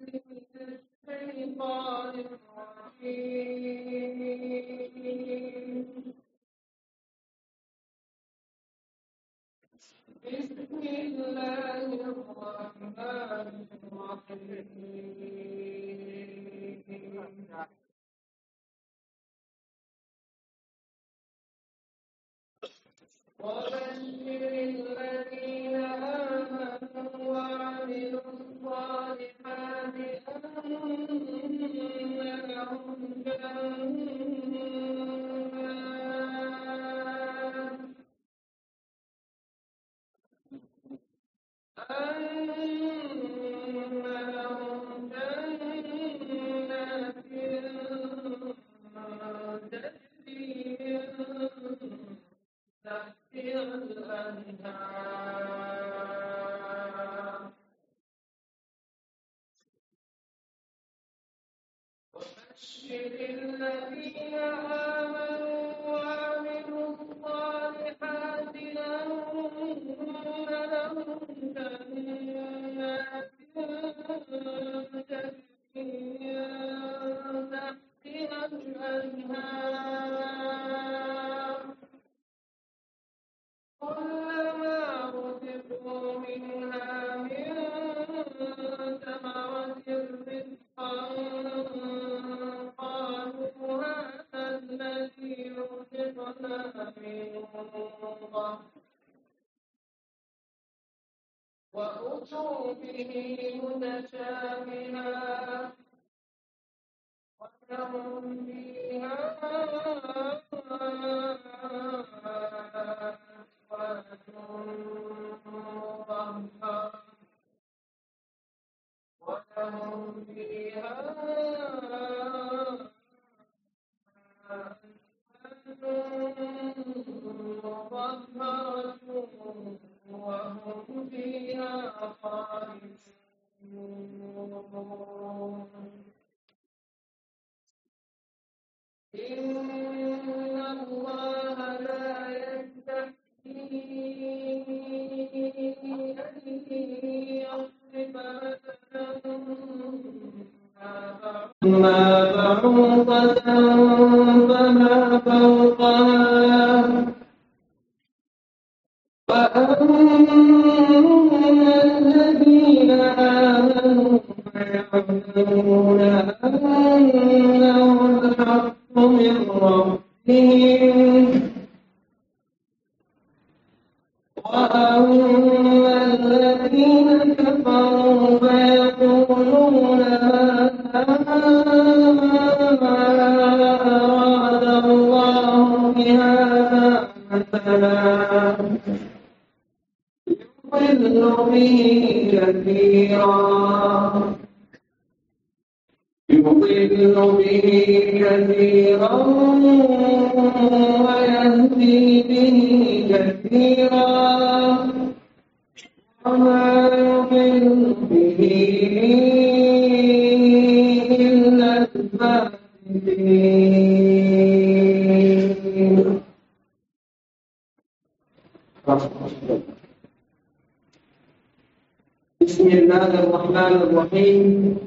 بسم الله الرحمن الرحيم.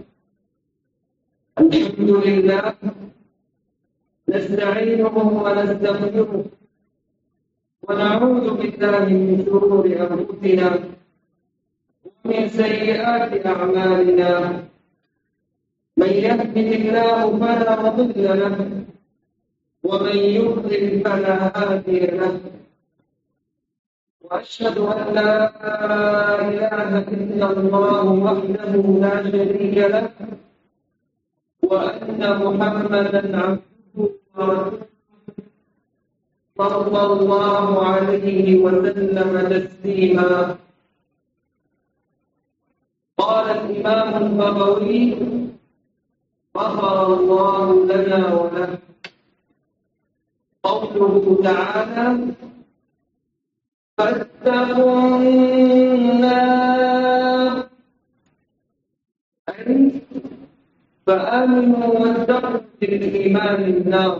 الحمد لله نستعينه ونستغفره ونعوذ بالله من شرور أنفسنا ومن سيئات أعمالنا. من يهده الله فلا مضل له ومن يضلل فلا هادي له. وأشهد أن لا إله إلا الله وحده لا شريك له وأن محمدا عبده ورسوله صلى الله عليه وسلم تسليما. قال الإمام البغوي غفر الله لنا وله قوله تعالى: فاتقوا النار أي فآمنوا واتقوا بالإيمان النار.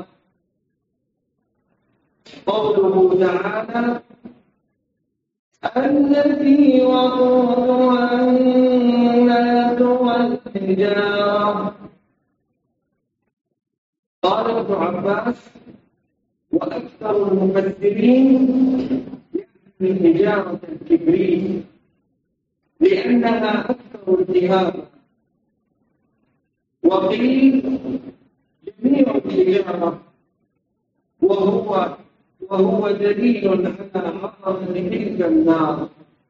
قوله تعالى: التي وقودها الناس والحجارة الحجارة. قال ابن عباس وأكثر المفسرين من حجارة الكبريت لأنها أكثر التهابا، وقيل جميع الحجارة وهو دليل على حرمة تلك النار،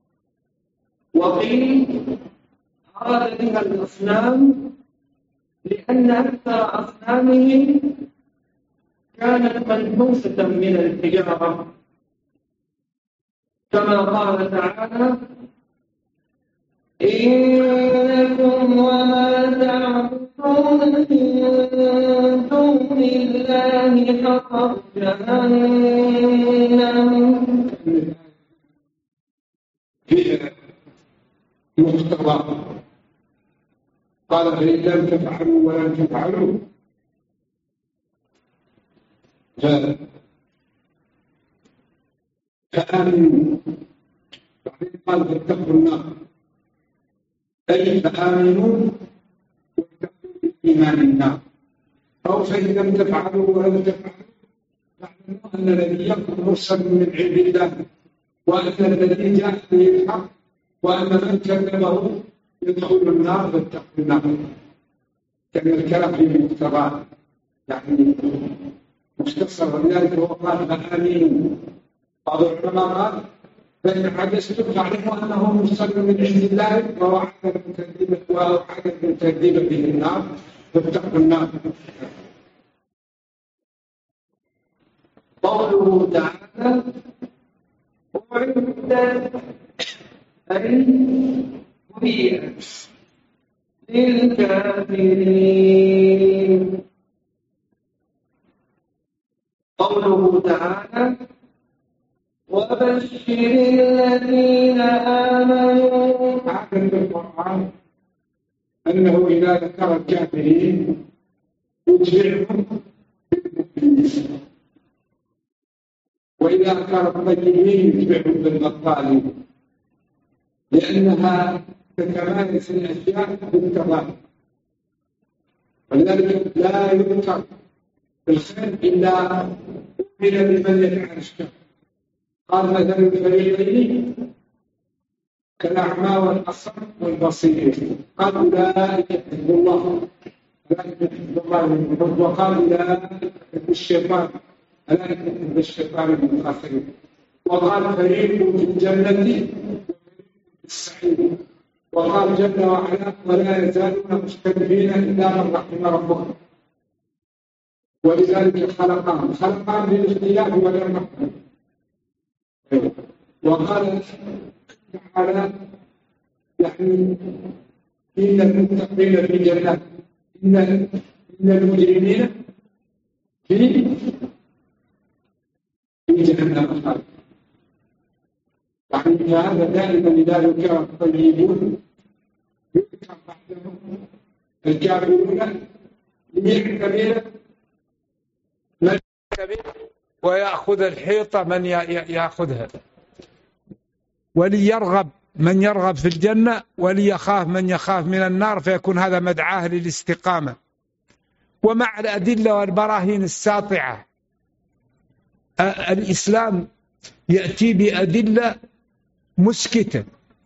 وقيل أراد بها الأصنام لأن أكثر أصنامهم كانت منحوسة من الحجارة، كما قال تعالى إنكم وما تعبدون من دون الله حصب جهنم. فيها مقتضى قال فإن لم تفعلوا ولم تفعلوا فآمنوا. بعدين قال فاتقوا النار أي فآمنوا واتقوا الإيمان النار، أو فإن لم تفعلوا ولم تفعلوا فاعلموا أن نبيكم مرسل من عند الله، وأن الذي جاء به الحق، وأن من كذبه يدخل النار فاتقوا النار. كان الكلام في مقتضاه يعني مختصر، ولذلك هو قال فآمنوا. بعض العلماء قال فإن عجزتم فاعلموا أنه مرسل من عند الله ووعد المكذب به النار فاتقوا النار. قوله تعالى أعدت أي هيئت للكافرين. قوله تعالى وبشر الذين آمنوا. عادة في القرآن أنه إذا ذكر الكافرين يتبعهم بالمؤمنين، وإذا ذكر الطيبين يتبعهم بالبطالين، لأنها تتمايز الأشياء بالتضاد، ولذلك لا يذكر بالخير إلا بمن يفعل الشر. قال مثل الفريقين كالأعمى والأصم والبصير، قال أولئك حزب الله وقال أولئك حزب الشيطان أولئك حزب الشيطان من الآخرين، وقال فريق في الجنة وفريق في السعير، وقال جل وعلا ولا يزالون مختلفين إلا من رحم ربهم، ولذلك خلقهم للاختلاف والرحمة. وقال تعالى يعني إن المتقين في جنات إن المجرمين في جهنم خالدون. يعني هذا دائما إذا ذكر الطيبون يذكر بعدهم الكافرون ليعتبر من ويأخذ الحيطة من يأخذها، وليرغب من يرغب في الجنة، وليخاف من يخاف من النار، فيكون هذا مدعاه للاستقامة. ومع الأدلة والبراهين الساطعة الإسلام يأتي بأدلة مسكتة.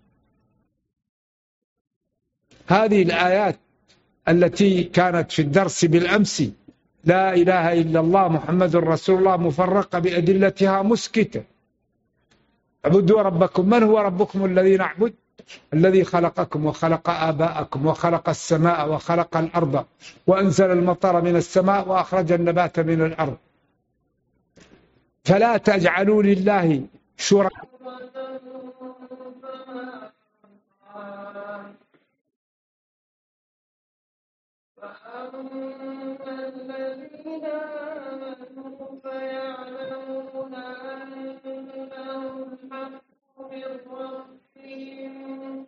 هذه الآيات التي كانت في الدرس بالأمس لا إله إلا الله محمد رسول الله مفرقة بأدلتها مسكتة. اعبدوا ربكم. من هو ربكم الذي نعبد؟ الذي خلقكم وخلق آباءكم وخلق السماء وخلق الأرض وأنزل المطر من السماء وأخرج النبات من الأرض. فلا تجعلوا لله شركاء. الذين آمنوا فيعلمون أنه الحق من ربهم،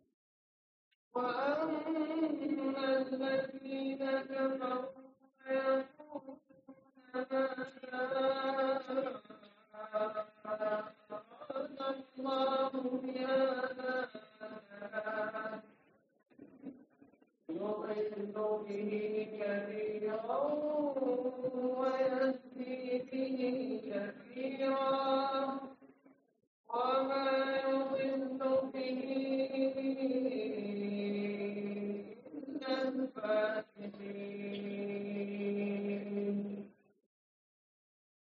وأما الذين كفروا فيقولون ماذا أراد الله بهذا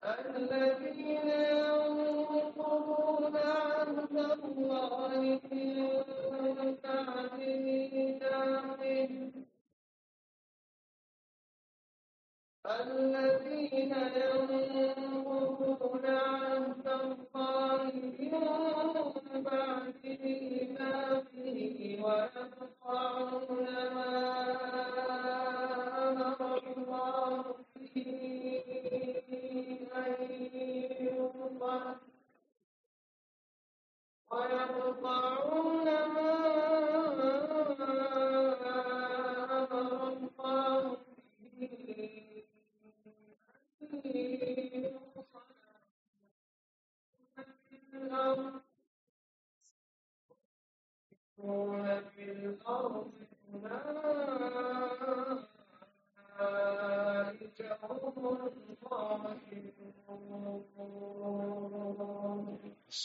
الذين ينقضون عهد الله من بعد ميثاقه الذين ينقضون عهد الله من بعد ميثاقه ويقطعون ما أمر الله به أن يوصل ويقطعون ما أمر الله به في الأرض أولئك هم الظالمون.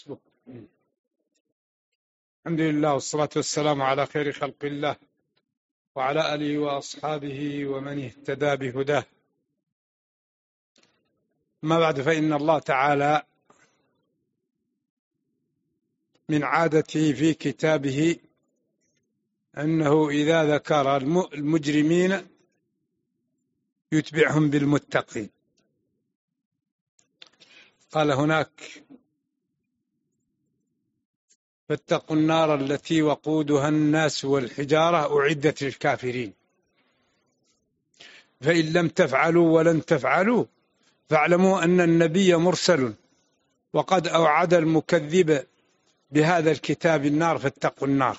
الحمد لله والصلاة والسلام على خير خلق الله وعلى آله وأصحابه ومن اهتدى بهداه. ما بعد، فإن الله تعالى من عادته في كتابه أنه إذا ذكر المجرمين يتبعهم بالمتقين. قال هناك: فاتقوا النار التي وقودها الناس والحجارة أعدت للكافرين فإن لم تفعلوا ولن تفعلوا فاعلموا أن النبي مرسل وقد أوعد المكذب بهذا الكتاب النار. فاتقوا النار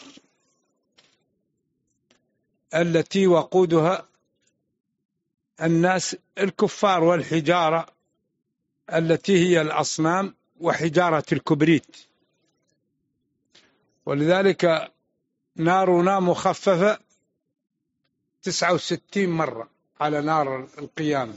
التي وقودها الناس الكفار والحجارة التي هي الأصنام وحجارة الكبريت، ولذلك نارنا مخففة 69 مرة على نار القيامة.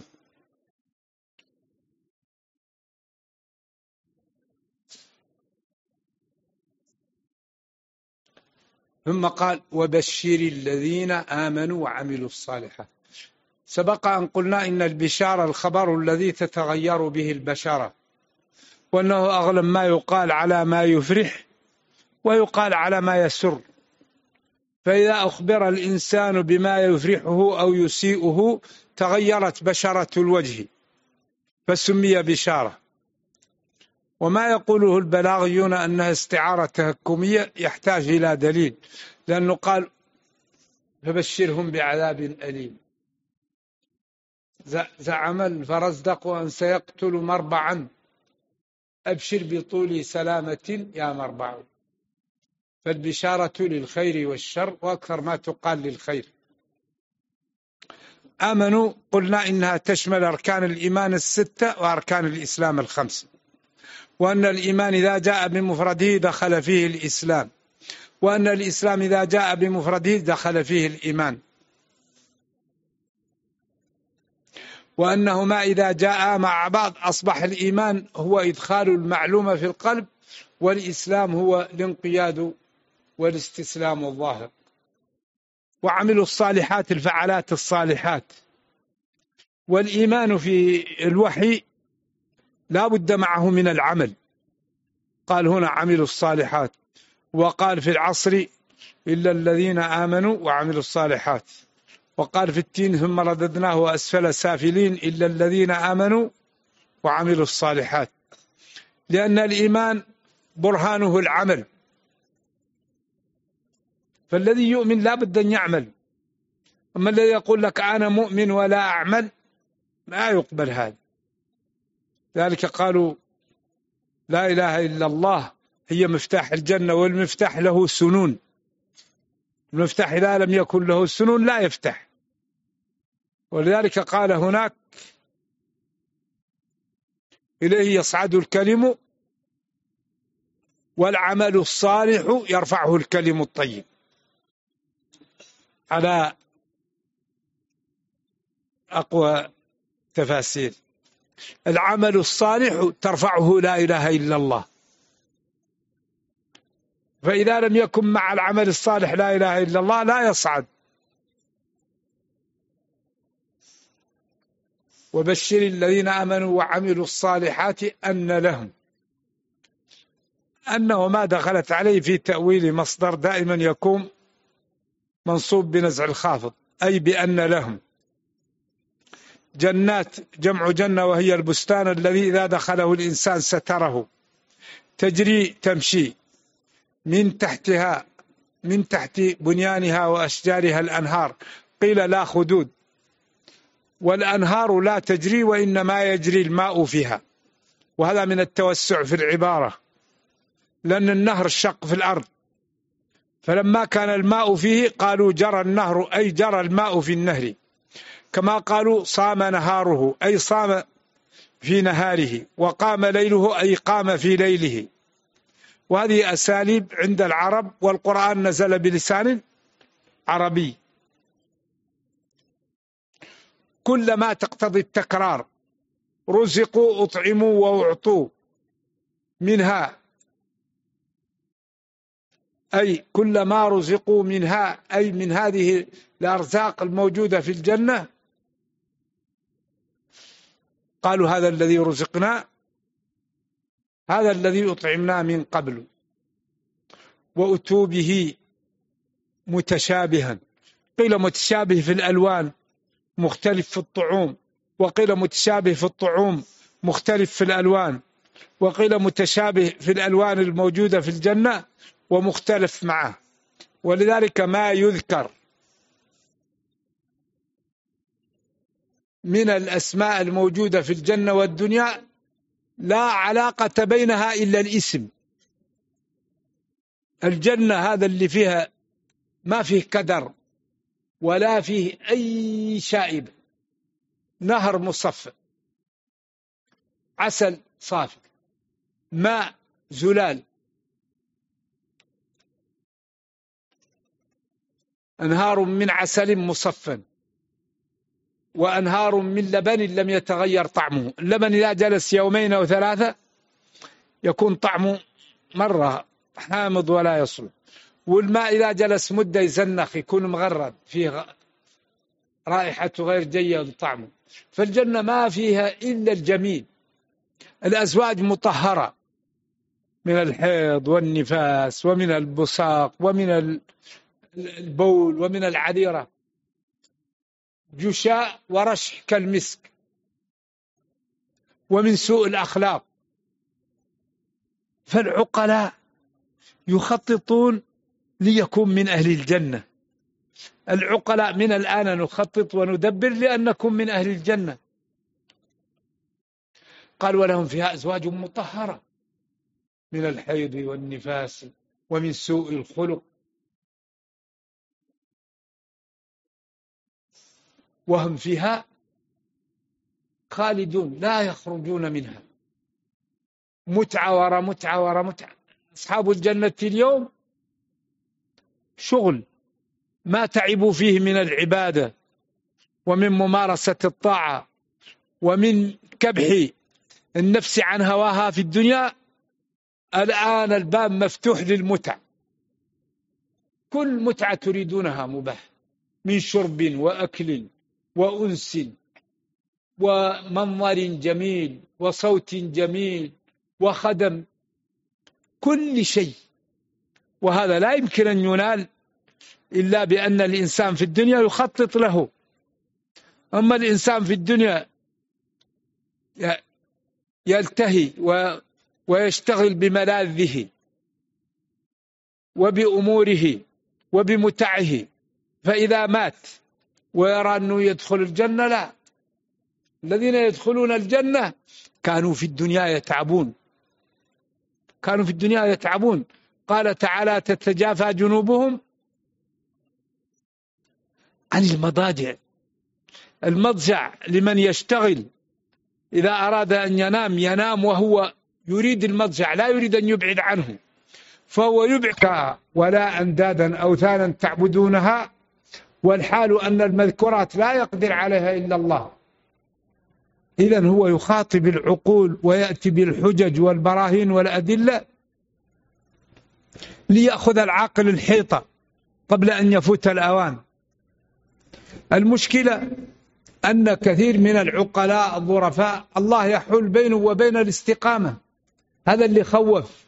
ثم قال: وبشر الذين آمنوا وعملوا الصالحات. سبق أن قلنا إن البشارة الخبر الذي تتغير به البشرة، وأنه أغلب ما يقال على ما يفرح ويقال على ما يسر، فإذا أخبر الإنسان بما يفرحه أو يسيئه تغيرت بشرة الوجه فسمي بشارة. وما يقوله البلاغيون أنها استعارة تهكمية يحتاج إلى دليل، لأنه قال: فبشرهم بعذاب أليم. زعم الفرزدق أن سيقتل مربعا أبشر بطول سلامة يا مربع. فالبشارة للخير والشر، وأكثر ما تقال للخير. آمنوا قلنا إنها تشمل أركان الإيمان 6 وأركان الإسلام 5، وأن الإيمان إذا جاء بمفرده دخل فيه الإسلام، وأن الإسلام إذا جاء بمفرده دخل فيه الإيمان، وأنهما إذا جاء مع بعض أصبح الإيمان هو إدخال المعلومة في القلب، والإسلام هو الانقياد والاستسلام الظاهر. وعملوا الصالحات الفعلات الصالحات. والإيمان في الوحي لا بد معه من العمل. قال هنا عملوا الصالحات، وقال في العصر إلا الذين آمنوا وعملوا الصالحات، وقال في التين ثم رددناه أسفل سافلين إلا الذين آمنوا وعملوا الصالحات، لأن الإيمان برهانه العمل، فالذي يؤمن لا بد أن يعمل. أما الذي يقول لك أنا مؤمن ولا أعمل لا يقبل هذا. ذلك قالوا لا إله إلا الله هي مفتاح الجنة، والمفتاح له سنون، المفتاح إذا لم يكن له سنون لا يفتح. ولذلك قال هناك إليه يصعد الكلم والعمل الصالح يرفعه الكلم الطيب. على أقوى تفاسير العمل الصالح ترفعه لا إله إلا الله، فإذا لم يكن مع العمل الصالح لا إله إلا الله لا يصعد. وبشر الذين آمنوا وعملوا الصالحات أن لهم. أنه ما دخلت عليه في تأويل مصدر دائما يكون منصوب بنزع الخافض، أي بأن لهم. جنات جمع جنة، وهي البستان الذي إذا دخله الإنسان ستره، تجري تمشي من تحتها، من تحت بنيانها وأشجارها الأنهار، قيل لا خدود، والأنهار لا تجري وإنما يجري الماء فيها، وهذا من التوسع في العبارة، لأن النهر شق في الأرض، فلما كان الماء فيه قالوا جرى النهر، أي جرى الماء في النهر، كما قالوا صام نهاره، أي صام في نهاره، وقام ليله، أي قام في ليله. وهذه أساليب عند العرب، والقرآن نزل بلسان عربي. كل ما تقتضي التكرار، رزقوا أطعموا وأعطوا منها، أي كل ما رزقوا منها، أي من هذه الأرزاق الموجودة في الجنة، قالوا هذا الذي رزقنا، هذا الذي أطعمنا من قبل. وأتوا به متشابها، قيل متشابه في الألوان مختلف في الطعوم، وقيل متشابه في الطعوم مختلف في الألوان، وقيل متشابه في الألوان الموجودة في الجنة ومختلف معه. ولذلك ما يذكر من الأسماء الموجودة في الجنة والدنيا لا علاقة بينها إلا الاسم. الجنة هذا اللي فيها ما فيه كدر ولا فيه أي شائب، نهر مصفى، عسل صافي، ماء زلال، أنهار من عسل مصفى، وأنهار من لبن لم يتغير طعمه. اللبن إذا جلس يومين أو ثلاثة يكون طعمه مرة حامض ولا يصلح، والماء إذا جلس مدة يزنخ يكون مغرد، فيه رائحته غير جيد طعمه. فالجنة ما فيها إلا الجميل. الأزواج مطهرة من الحيض والنفاس ومن البصاق ومن البول ومن العذيرة، جشاء ورشح كالمسك، ومن سوء الأخلاق. فالعقلاء يخططون ليكون من أهل الجنة. العقلاء من الآن نخطط وندبر لأنكم من أهل الجنة. قال ولهم فيها أزواج مطهرة من الحيض والنفاس ومن سوء الخلق، وهم فيها خالدون لا يخرجون منها، متعة ورا متعة ورا متعة. أصحاب الجنة اليوم شغل ما تعبوا فيه من العبادة ومن ممارسة الطاعة ومن كبح النفس عن هواها في الدنيا. الآن الباب مفتوح للمتع، كل متعة تريدونها مباح، من شرب وأكل وأنس ومنظر جميل وصوت جميل وخدم، كل شيء. وهذا لا يمكن أن ينال إلا بأن الإنسان في الدنيا يخطط له. أما الإنسان في الدنيا يلتهي ويشتغل بملاذه وبأموره وبمتعه، فإذا مات ويرى أنه يدخل الجنة، لا. الذين يدخلون الجنة كانوا في الدنيا يتعبون، كانوا في الدنيا يتعبون. قال تعالى تتجافى جنوبهم عن المضاجع. المضجع لمن يشتغل إذا أراد أن ينام ينام وهو يريد المضجع، لا يريد أن يبعد عنه، فهو يبعد. ولا أندادا أوثانا تعبدونها والحال أن المذكورات لا يقدر عليها إلا الله. إذن هو يخاطب العقول ويأتي بالحجج والبراهين والأدلة ليأخذ العاقل الحيطة قبل أن يفوت الأوان. المشكلة أن كثير من العقلاء الظرفاء الله يحول بينه وبين الاستقامة. هذا اللي خوف،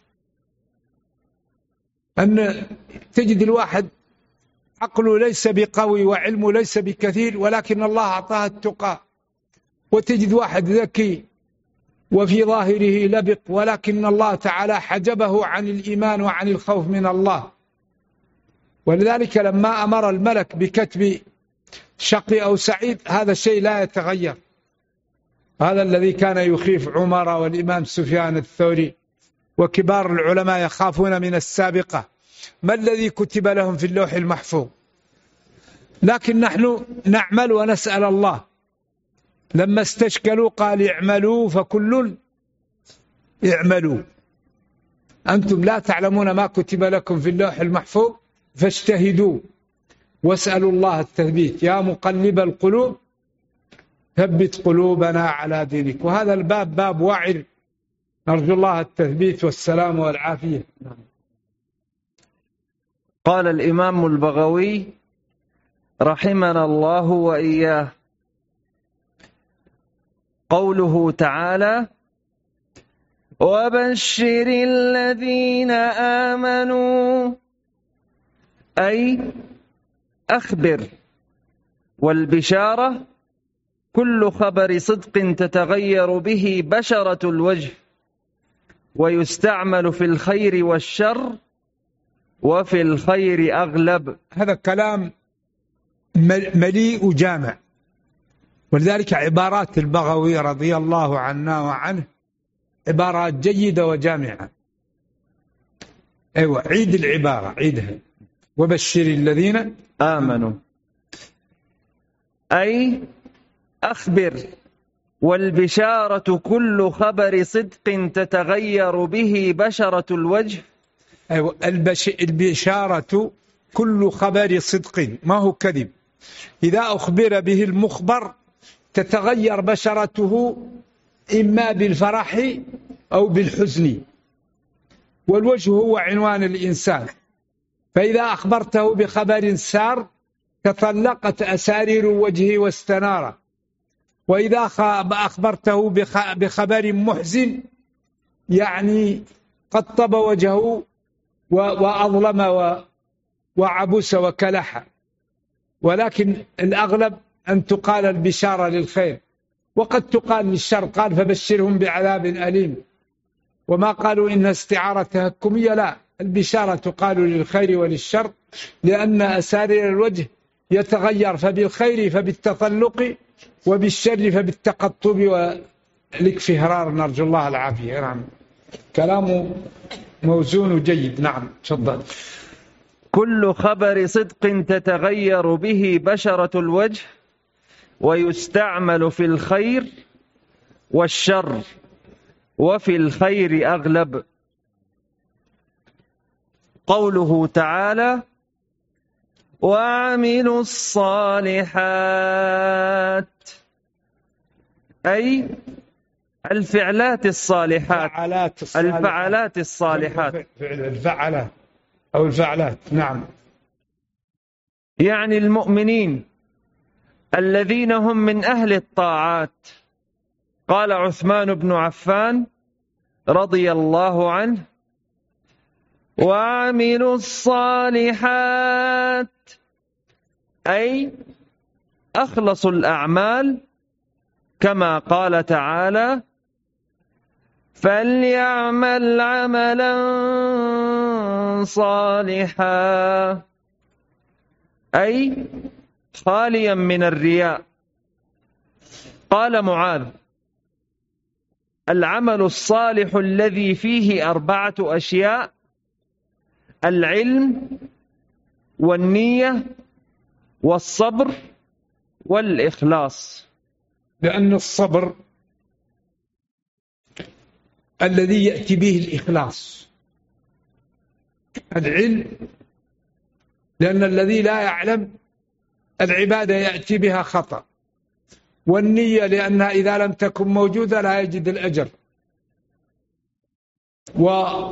أن تجد الواحد عقله ليس بقوي وعلمه ليس بكثير، ولكن الله أعطاه التقى، وتجد واحد ذكي وفي ظاهره لبق، ولكن الله تعالى حجبه عن الإيمان وعن الخوف من الله. ولذلك لما أمر الملك بكتب شقي أو سعيد هذا الشيء لا يتغير. هذا الذي كان يخيف عمر والإمام سفيان الثوري وكبار العلماء يخافون من السابقة، ما الذي كتب لهم في اللوح المحفوظ؟ لكن نحن نعمل ونسأل الله. لما استشكلوا قال اعملوا فكل اعملوا، أنتم لا تعلمون ما كتب لكم في اللوح المحفوظ فاجتهدوا واسألوا الله التثبيت. يا مقلب القلوب ثبت قلوبنا على دينك. وهذا الباب باب وعر، نرجو الله التثبيت والسلام والعافية. قال الإمام البغوي رحمنا الله وإياه: قوله تعالى: وبشر الذين آمنوا، أي أخبر. والبشارة كل خبر صدق تتغير به بشرة الوجه، ويستعمل في الخير والشر، وفي الخير أغلب. هذا كلام مليء جامع، ولذلك عبارات البغوي رضي الله عنا وعنه عبارات جيدة وجامعة. أيوة، عيد العبارة، عيدها. وبشر الذين آمنوا، أي أخبر. والبشارة كل خبر صدق تتغير به بشرة الوجه. أيوة، البشارة كل خبر صدق، ما هو كذب. إذا أخبر به المخبر تتغير بشرته إما بالفرح أو بالحزن، والوجه هو عنوان الإنسان. فإذا أخبرته بخبر سار تطلقت أسارير وجهه واستنار، وإذا أخبرته بخبر محزن يعني قطب وجهه وأظلم وعبس وكلح. ولكن الأغلب أن تقال البشارة للخير، وقد تقال للشر، قال فبشرهم بعذاب أليم، وما قالوا إنها استعارة تهكمية، لا، البشارة تقال للخير وللشر، لأن أسارير الوجه يتغير، فبالخير فبالتطلق، وبالشر فبالتقطب والاكفهرار، نرجو الله العافية. نعم، كلامه موزون وجيد. نعم، تفضل. كل خبر صدق تتغير به بشرة الوجه، ويستعمل في الخير والشر، وفي الخير أغلب. قوله تعالى: وعملوا الصالحات، أي الفعلات الصالحات، الفعلات الصالحات، الفعلات أو الفعلات. نعم، يعني المؤمنين الذين هم من أهل الطاعات. قال عثمان بن عفان رضي الله عنه: وعملوا الصالحات، أي أخلصوا الأعمال، كما قال تعالى: فليعمل عملا صالحا، أي خاليا من الرياء. قال معاذ: العمل الصالح الذي فيه 4 أشياء: العلم والنية والصبر والإخلاص. لأن الصبر الذي يأتي به الإخلاص، العلم لأن الذي لا يعلم العبادة يأتي بها خطأ، والنية لأنها إذا لم تكن موجودة لا يجد الأجر،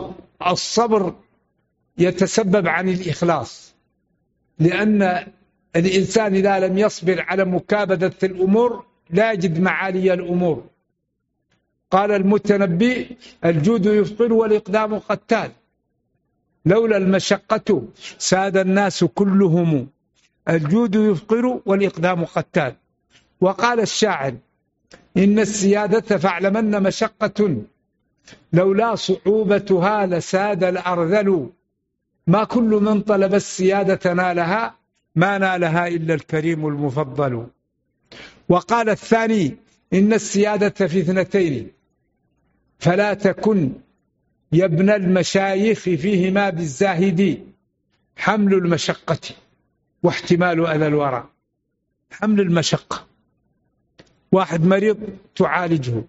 والصبر يتسبب عن الإخلاص، لأن الإنسان إذا لم يصبر على مكابدة الأمور لا يجد معالي الأمور. قال المتنبي: الجود يفطر والإقدام قتال، لولا المشقة ساد الناس كلهم، الجود يفطر والإقدام قتال. وقال الشاعر: إن السيادة فاعلمن مشقة، لولا صعوبتها لساد الأرذل، ما كل من طلب السيادة نالها، ما نالها إلا الكريم المفضل. وقال الثاني: إن السيادة في اثنتين، فلا تكن يا ابن المشايخ فيهما بالزاهد، حمل المشقة واحتمال أذى الورى. حمل المشقة، واحد مريض تعالجه،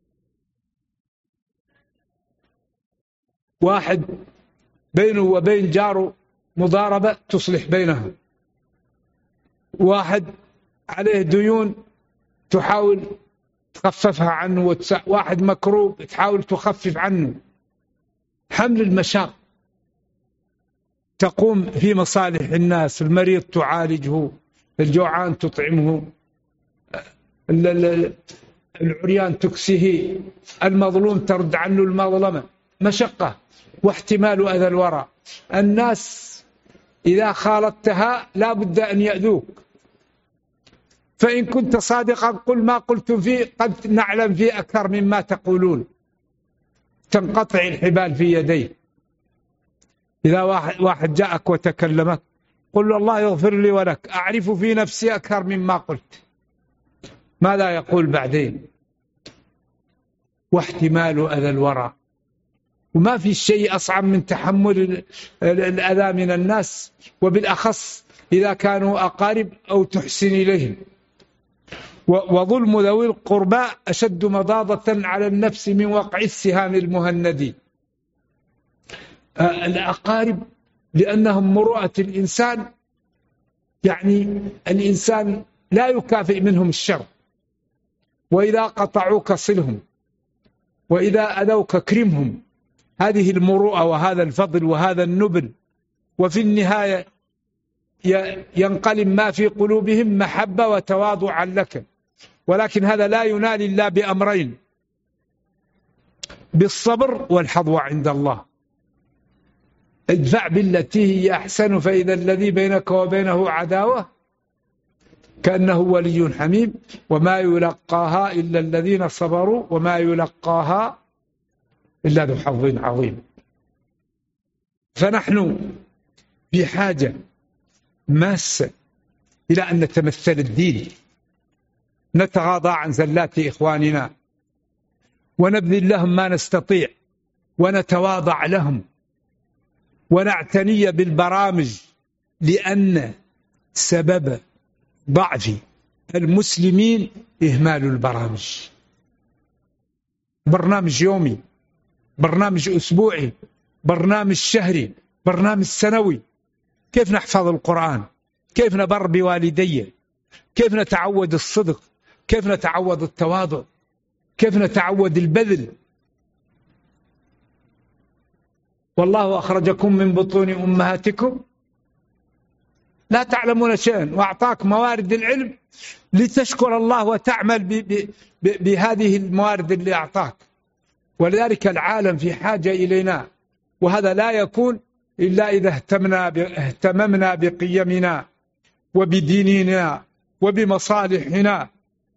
واحد بينه وبين جاره مضاربة تصلح بينهم، واحد عليه ديون تحاول تخففها عنه، واحد مكروب تحاول تخفف عنه. حمل المشاق تقوم في مصالح الناس، المريض تعالجه، الجوعان تطعمه، العريان تكسيه، المظلوم ترد عنه المظلمة. مشقة واحتمال أذى الورى. الناس إذا خالطتها لا بد أن يأذوك، فإن كنت صادقا قل ما قلتم فيه قد نعلم فيه أكثر مما تقولون، تنقطع الحبال في يديه. إذا واحد جاءك وتكلمك قل الله يغفر لي ولك، أعرف في نفسي أكثر مما قلت، ماذا يقول بعدين؟ واحتمال أذى الورى. وما في شيء أصعب من تحمل الأذى من الناس، وبالأخص إذا كانوا أقارب أو تحسن إليهم. وظلم ذوي القربى أشد مضاضة على النفس من وقع السهام المهندي. الأقارب لأنهم مروءة الإنسان، يعني الإنسان لا يكافئ منهم الشر، وإذا قطعوك صلهم، وإذا أذوك كرمهم. هذه المروءة وهذا الفضل وهذا النبل، وفي النهاية ينقلب ما في قلوبهم محبة وتواضعا لك. ولكن هذا لا ينال إلا بأمرين: بالصبر والحظوة عند الله. ادفع بالتي هي أحسن فإذا الذي بينك وبينه عداوة كأنه ولي حميم، وما يلقاها إلا الذين صبروا وما يلقاها إلا ذو حظ عظيم. فنحن في حاجة ماسة إلى أن نتمثل الدين، نتغاضى عن زلات إخواننا، ونبذل لهم ما نستطيع، ونتواضع لهم، ونعتني بالبرامج، لأن سبب ضعف المسلمين إهمال البرامج. برنامج يومي، برنامج أسبوعي، برنامج شهري، برنامج سنوي. كيف نحفظ القرآن؟ كيف نبر بوالدي؟ كيف نتعود الصدق؟ كيف نتعود التواضع؟ كيف نتعود البذل؟ والله أخرجكم من بطون أمهاتكم لا تعلمون شيئا وأعطاك موارد العلم لتشكر الله وتعمل بهذه الموارد اللي أعطاك. ولذلك العالم في حاجة إلينا، وهذا لا يكون إلا إذا اهتممنا بقيمنا وبديننا وبمصالحنا.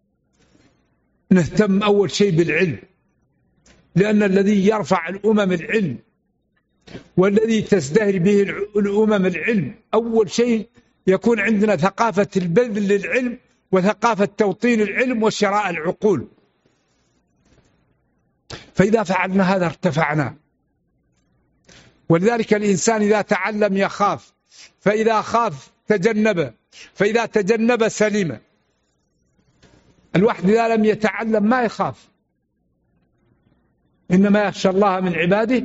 نهتم أول شيء بالعلم، لأن الذي يرفع الأمم العلم، والذي تزدهر به الأمم العلم. أول شيء يكون عندنا ثقافة البذل للعلم، وثقافة توطين العلم وشراء العقول. فإذا فعلنا هذا ارتفعنا. ولذلك الإنسان إذا تعلم يخاف، فإذا خاف تجنب، فإذا تجنب سلم. الواحد إذا لم يتعلم ما يخاف، إنما يخشى الله من عباده.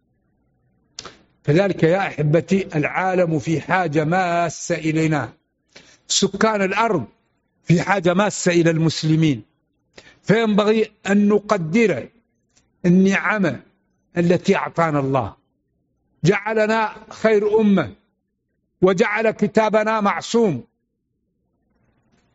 فذلك يا أحبتي العالم في حاجة ماسة إلينا، سكان الأرض في حاجة ماسة إلى المسلمين. فينبغي أن نقدر النعم التي أعطانا الله. جعلنا خير أمة، وجعل كتابنا معصوم،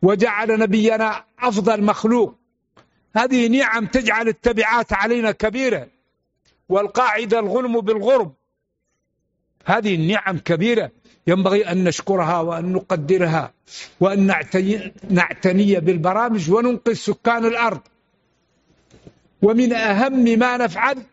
وجعل نبينا أفضل مخلوق. هذه نعم تجعل التبعات علينا كبيرة. والقاعدة الغنم بالغرب، هذه النعم كبيرة ينبغي أن نشكرها وأن نقدرها وأن نعتني بالبرامج وننقذ سكان الأرض. ومن أهم ما نفعل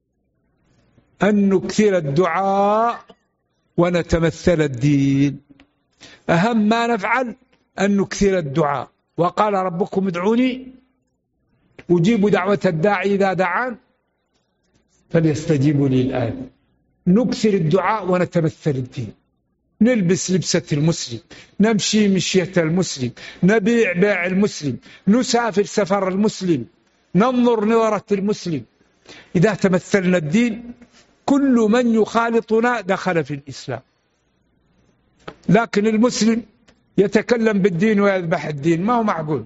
أن نكثر الدعاء ونتمثل الدين. أهم ما نفعل أن نكثر الدعاء. وقال ربكم ادعوني أجيب دعوة الداعي إذا دعان فليستجيبوا لي الآن. نكثر الدعاء ونتمثل الدين، نلبس لبسة المسلم، نمشي مشية المسلم، نبيع بيع المسلم، نسافر سفر المسلم، ننظر نظرة المسلم. إذا تمثلنا الدين كل من يخالطنا دخل في الإسلام. لكن المسلم يتكلم بالدين ويذبح الدين، ما هو معقول.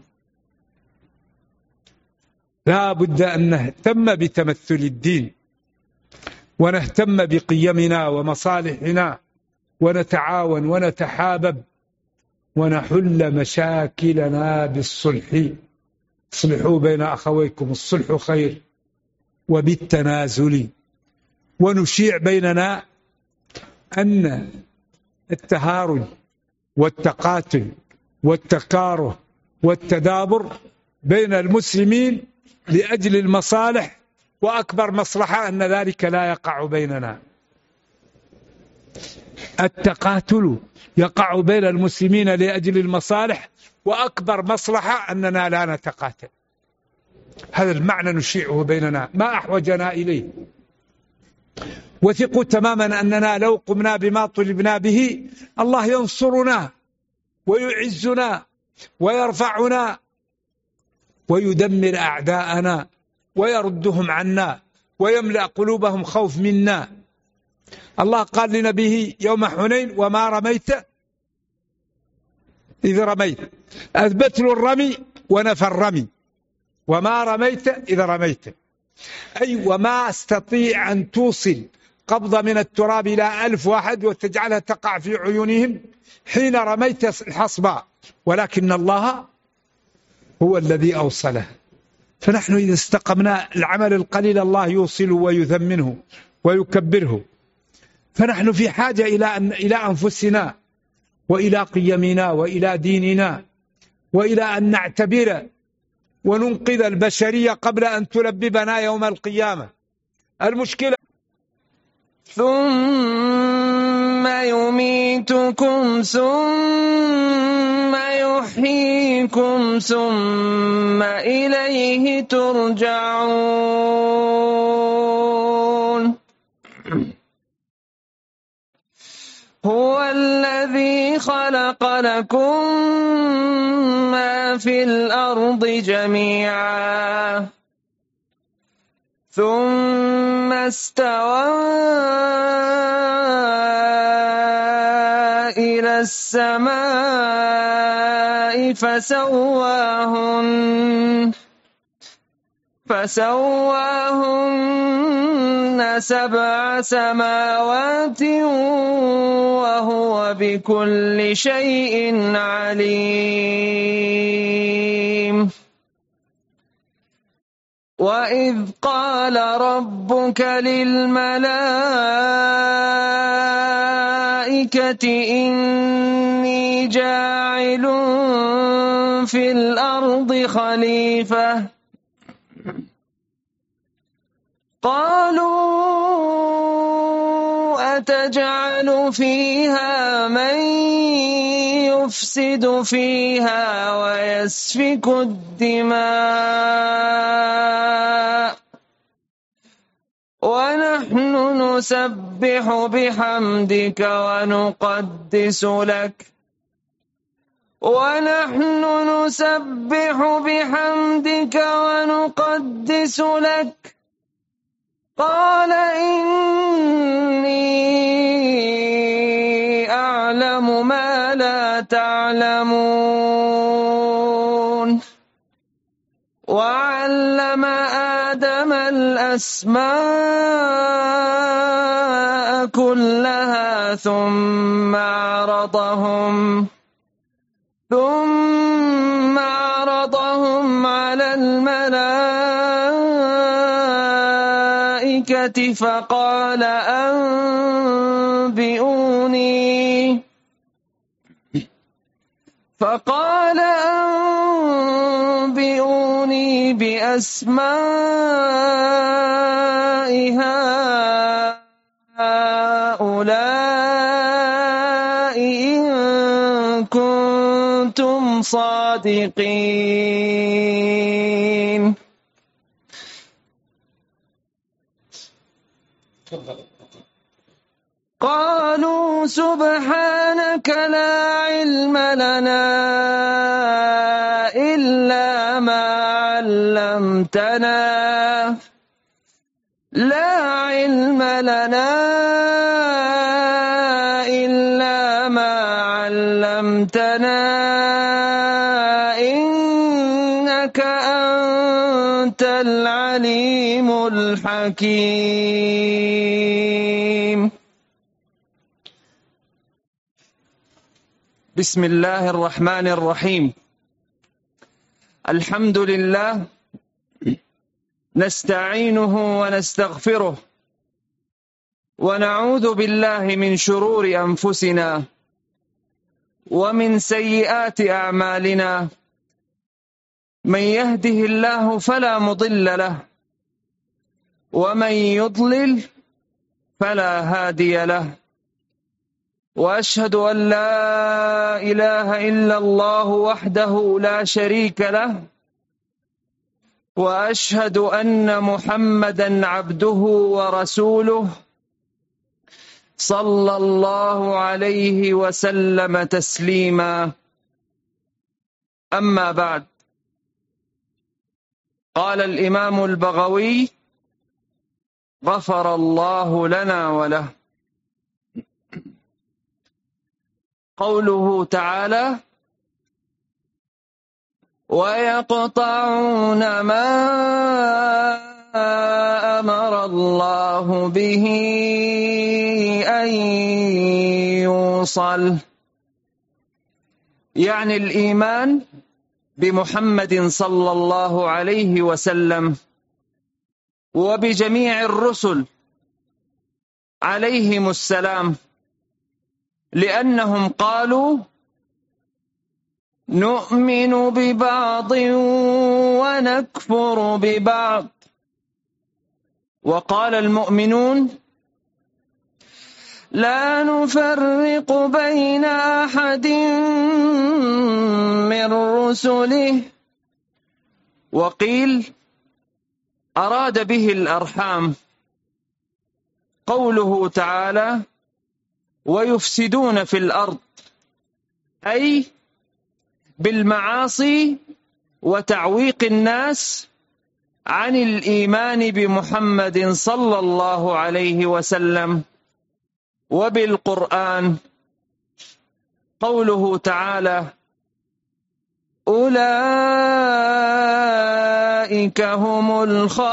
لا بد أن نهتم بتمثل الدين ونهتم بقيمنا ومصالحنا ونتعاون ونتحابب ونحل مشاكلنا بالصلح. اصلحوا بين أخويكم، الصلح خير، وبالتنازل. ونشيع بيننا أن التهارج والتقاتل والتكاره والتدابر بين المسلمين لأجل المصالح، وأكبر مصلحة أن ذلك لا يقع بيننا. التقاتل يقع بين المسلمين لأجل المصالح، وأكبر مصلحة أننا لا نتقاتل. هذا المعنى نشيعه بيننا، ما أحوجنا إليه. وثقوا تماما أننا لو قمنا بما طلبنا به الله ينصرنا ويعزنا ويرفعنا ويدمر أعداءنا ويردهم عنا ويملأ قلوبهم خوف منا. الله قال لنبيه يوم حنين وما رميت إذ رميت، أثبت له الرمي ونفى الرمي. وما رميت إذ رميت، أي وما استطيع أن توصل قبضة من التراب إلى 1000 واحد وتجعلها تقع في عيونهم حين رميت الحصبة، ولكن الله هو الذي أوصله. فنحن إذا استقمنا العمل القليل الله يوصله ويثمنه ويكبره. فنحن في حاجة إلى أنفسنا وإلى قيمنا وإلى ديننا وإلى أن نعتبر وننقذ البشرية قبل أن تلببنا يوم القيامة. المشكلة ثم يميتكم ثم يحييكم ثم إليه ترجعون. هو الذي خلق لكم ما في الأرض جميعا ثم استوى إلى السماء فسواهن 7 سماوات وهو بكل شيء عليم. وإذ قال ربك للملائكة إني جاعل في الأرض خليفة قالوا أتجعل فيها من يفسد فيها ويسفك الدماء ونحن نسبح بحمدك ونقدس لك قال إني أعلم ما لا تعلمون. وعلم آدم الأسماء كلها ثم الملائكة فقال أنبئوني بأسماء هؤلاء إن كنتم صادقين. قالوا سبحانك لا علم لنا إلا ما علمتنا إنك أنت العليم الحكيم. بسم الله الرحمن الرحيم. الحمد لله نستعينه ونستغفره ونعوذ بالله من شرور أنفسنا ومن سيئات أعمالنا. من يهده الله فلا مضل له ومن يضلل فلا هادي له. وأشهد أن لا إله إلا الله وحده لا شريك له وأشهد أن محمدا عبده ورسوله صلى الله عليه وسلم تسليما. أما بعد، قال الإمام البغوي غفر الله لنا وله قوله تعالى: ويقطعون ما أمر الله به أن يوصل، يعني الإيمان بمحمد صلى الله عليه وسلم وبجميع الرسل عليهم السلام، لأنهم قالوا نؤمن ببعض ونكفر ببعض. وقال المؤمنون لا نفرق بين أحد من رسله. وقيل أراد به الأرحام، قوله تعالى ويفسدون في الأرض، أي بالمعاصي وتعويق الناس عن الإيمان بمحمد صلى الله عليه وسلم. وبالقرآن، قوله تعالى أولئك هم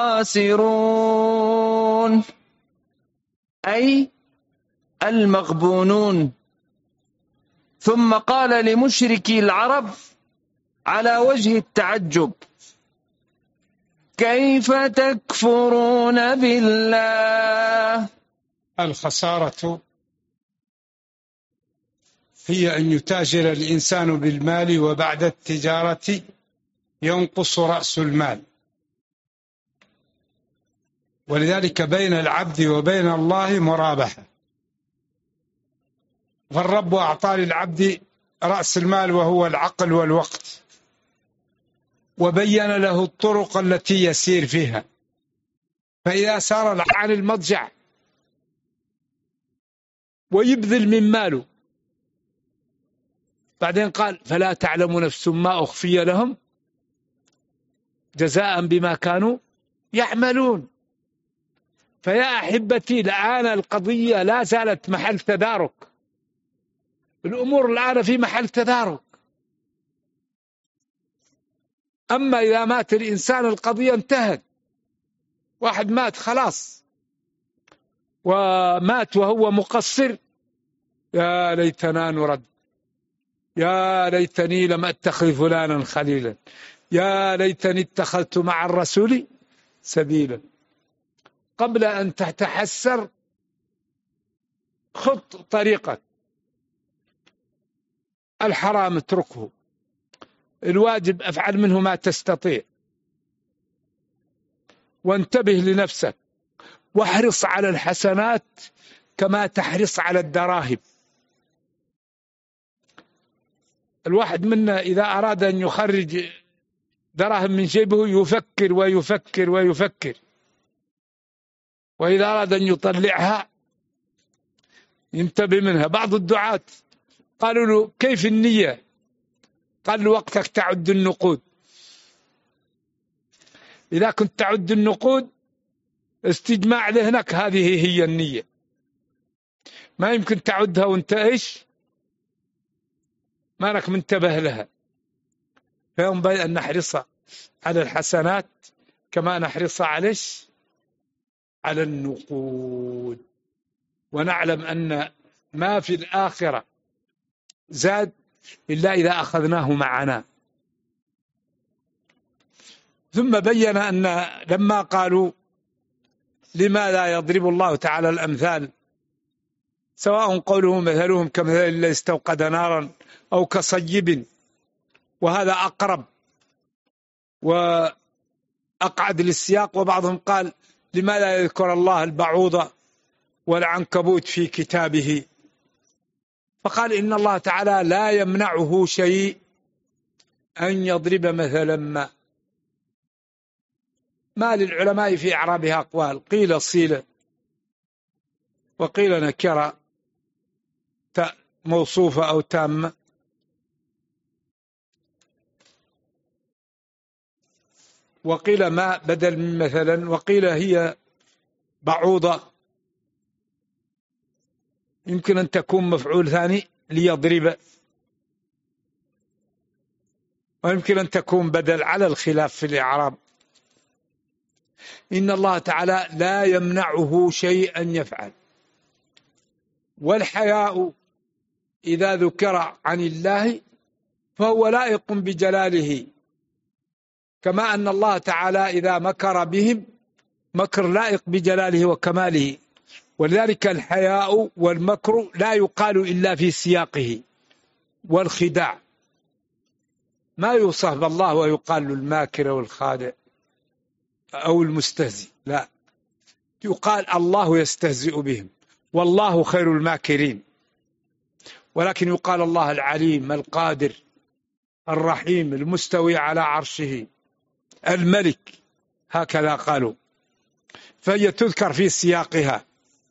الخاسرون، أي المغبونون. ثم قال لمشركي العرب على وجه التعجب كيف تكفرون بالله. الخسارة هي أن يتاجر الإنسان بالمال وبعد التجارة ينقص رأس المال، ولذلك بين العبد وبين الله مرابحة. فالرب أعطى للعبد رأس المال وهو العقل والوقت، وبين له الطرق التي يسير فيها، فإذا سار عن المضجع ويبذل من ماله، بعدين قال فلا تعلم نفس ما أخفي لهم جزاء بما كانوا يعملون. فيا أحبتي، الآن القضية لا زالت محل تدارك، الأمور الآن في محل تدارك. أما إذا مات الإنسان القضية انتهت. واحد مات خلاص، ومات وهو مقصر، يا ليتنا نرد، يا ليتني لم أتخذ فلانا خليلا، يا ليتني اتخذت مع الرسول سبيلا. قبل أن تتحسر خط طريقك. الحرام اتركه، الواجب افعل منه ما تستطيع، وانتبه لنفسك، واحرص على الحسنات كما تحرص على الدراهم. الواحد منا إذا أراد أن يخرج دراهم من جيبه يفكر ويفكر ويفكر، وإذا أراد أن يطلعها ينتبه منها. بعض الدعاة قالوا له كيف النية؟ قال له وقتك تعد النقود. إذا كنت تعد النقود استجماع ذهنك هذه هي النية، ما يمكن تعدها وانت ايش ما لك منتبه لها. فينبغي أن نحرص على الحسنات كما نحرص على النقود، ونعلم أن ما في الآخرة زاد إلا إذا أخذناه معنا. ثم بين أن لما قالوا لماذا يضرب الله تعالى الأمثال، سواء قوله مثلهم كمثل الذي استوقد نارا أو كصيب، وهذا أقرب وأقعد للسياق. وبعضهم قال لماذا يذكر الله البعوضة والعنكبوت في كتابه، فقال إن الله تعالى لا يمنعه شيء أن يضرب مثلا ما للعلماء في إعرابها أقوال، قيل صيلة وقيل نكرة موصوفة أو تامة، وقيل ما بدل من مثلا، وقيل هي بعوضة، يمكن أن تكون مفعول ثاني ليضرب، ويمكن أن تكون بدل، على الخلاف في الإعراب. إن الله تعالى لا يمنعه شيء أن يفعل. والحياء إذا ذكر عن الله فهو لائق بجلاله، كما أن الله تعالى إذا مكر بهم مكر لائق بجلاله وكماله. ولذلك الحياء والمكر لا يقال إلا في سياقه، والخداع ما يوصف بالله ويقال الماكر والخادع أو المستهزئ، لا، يقال الله يستهزئ بهم والله خير الماكرين. ولكن يقال الله العليم القادر الرحيم المستوي على عرشه الملك، هكذا قالوا، فهي تذكر في سياقها.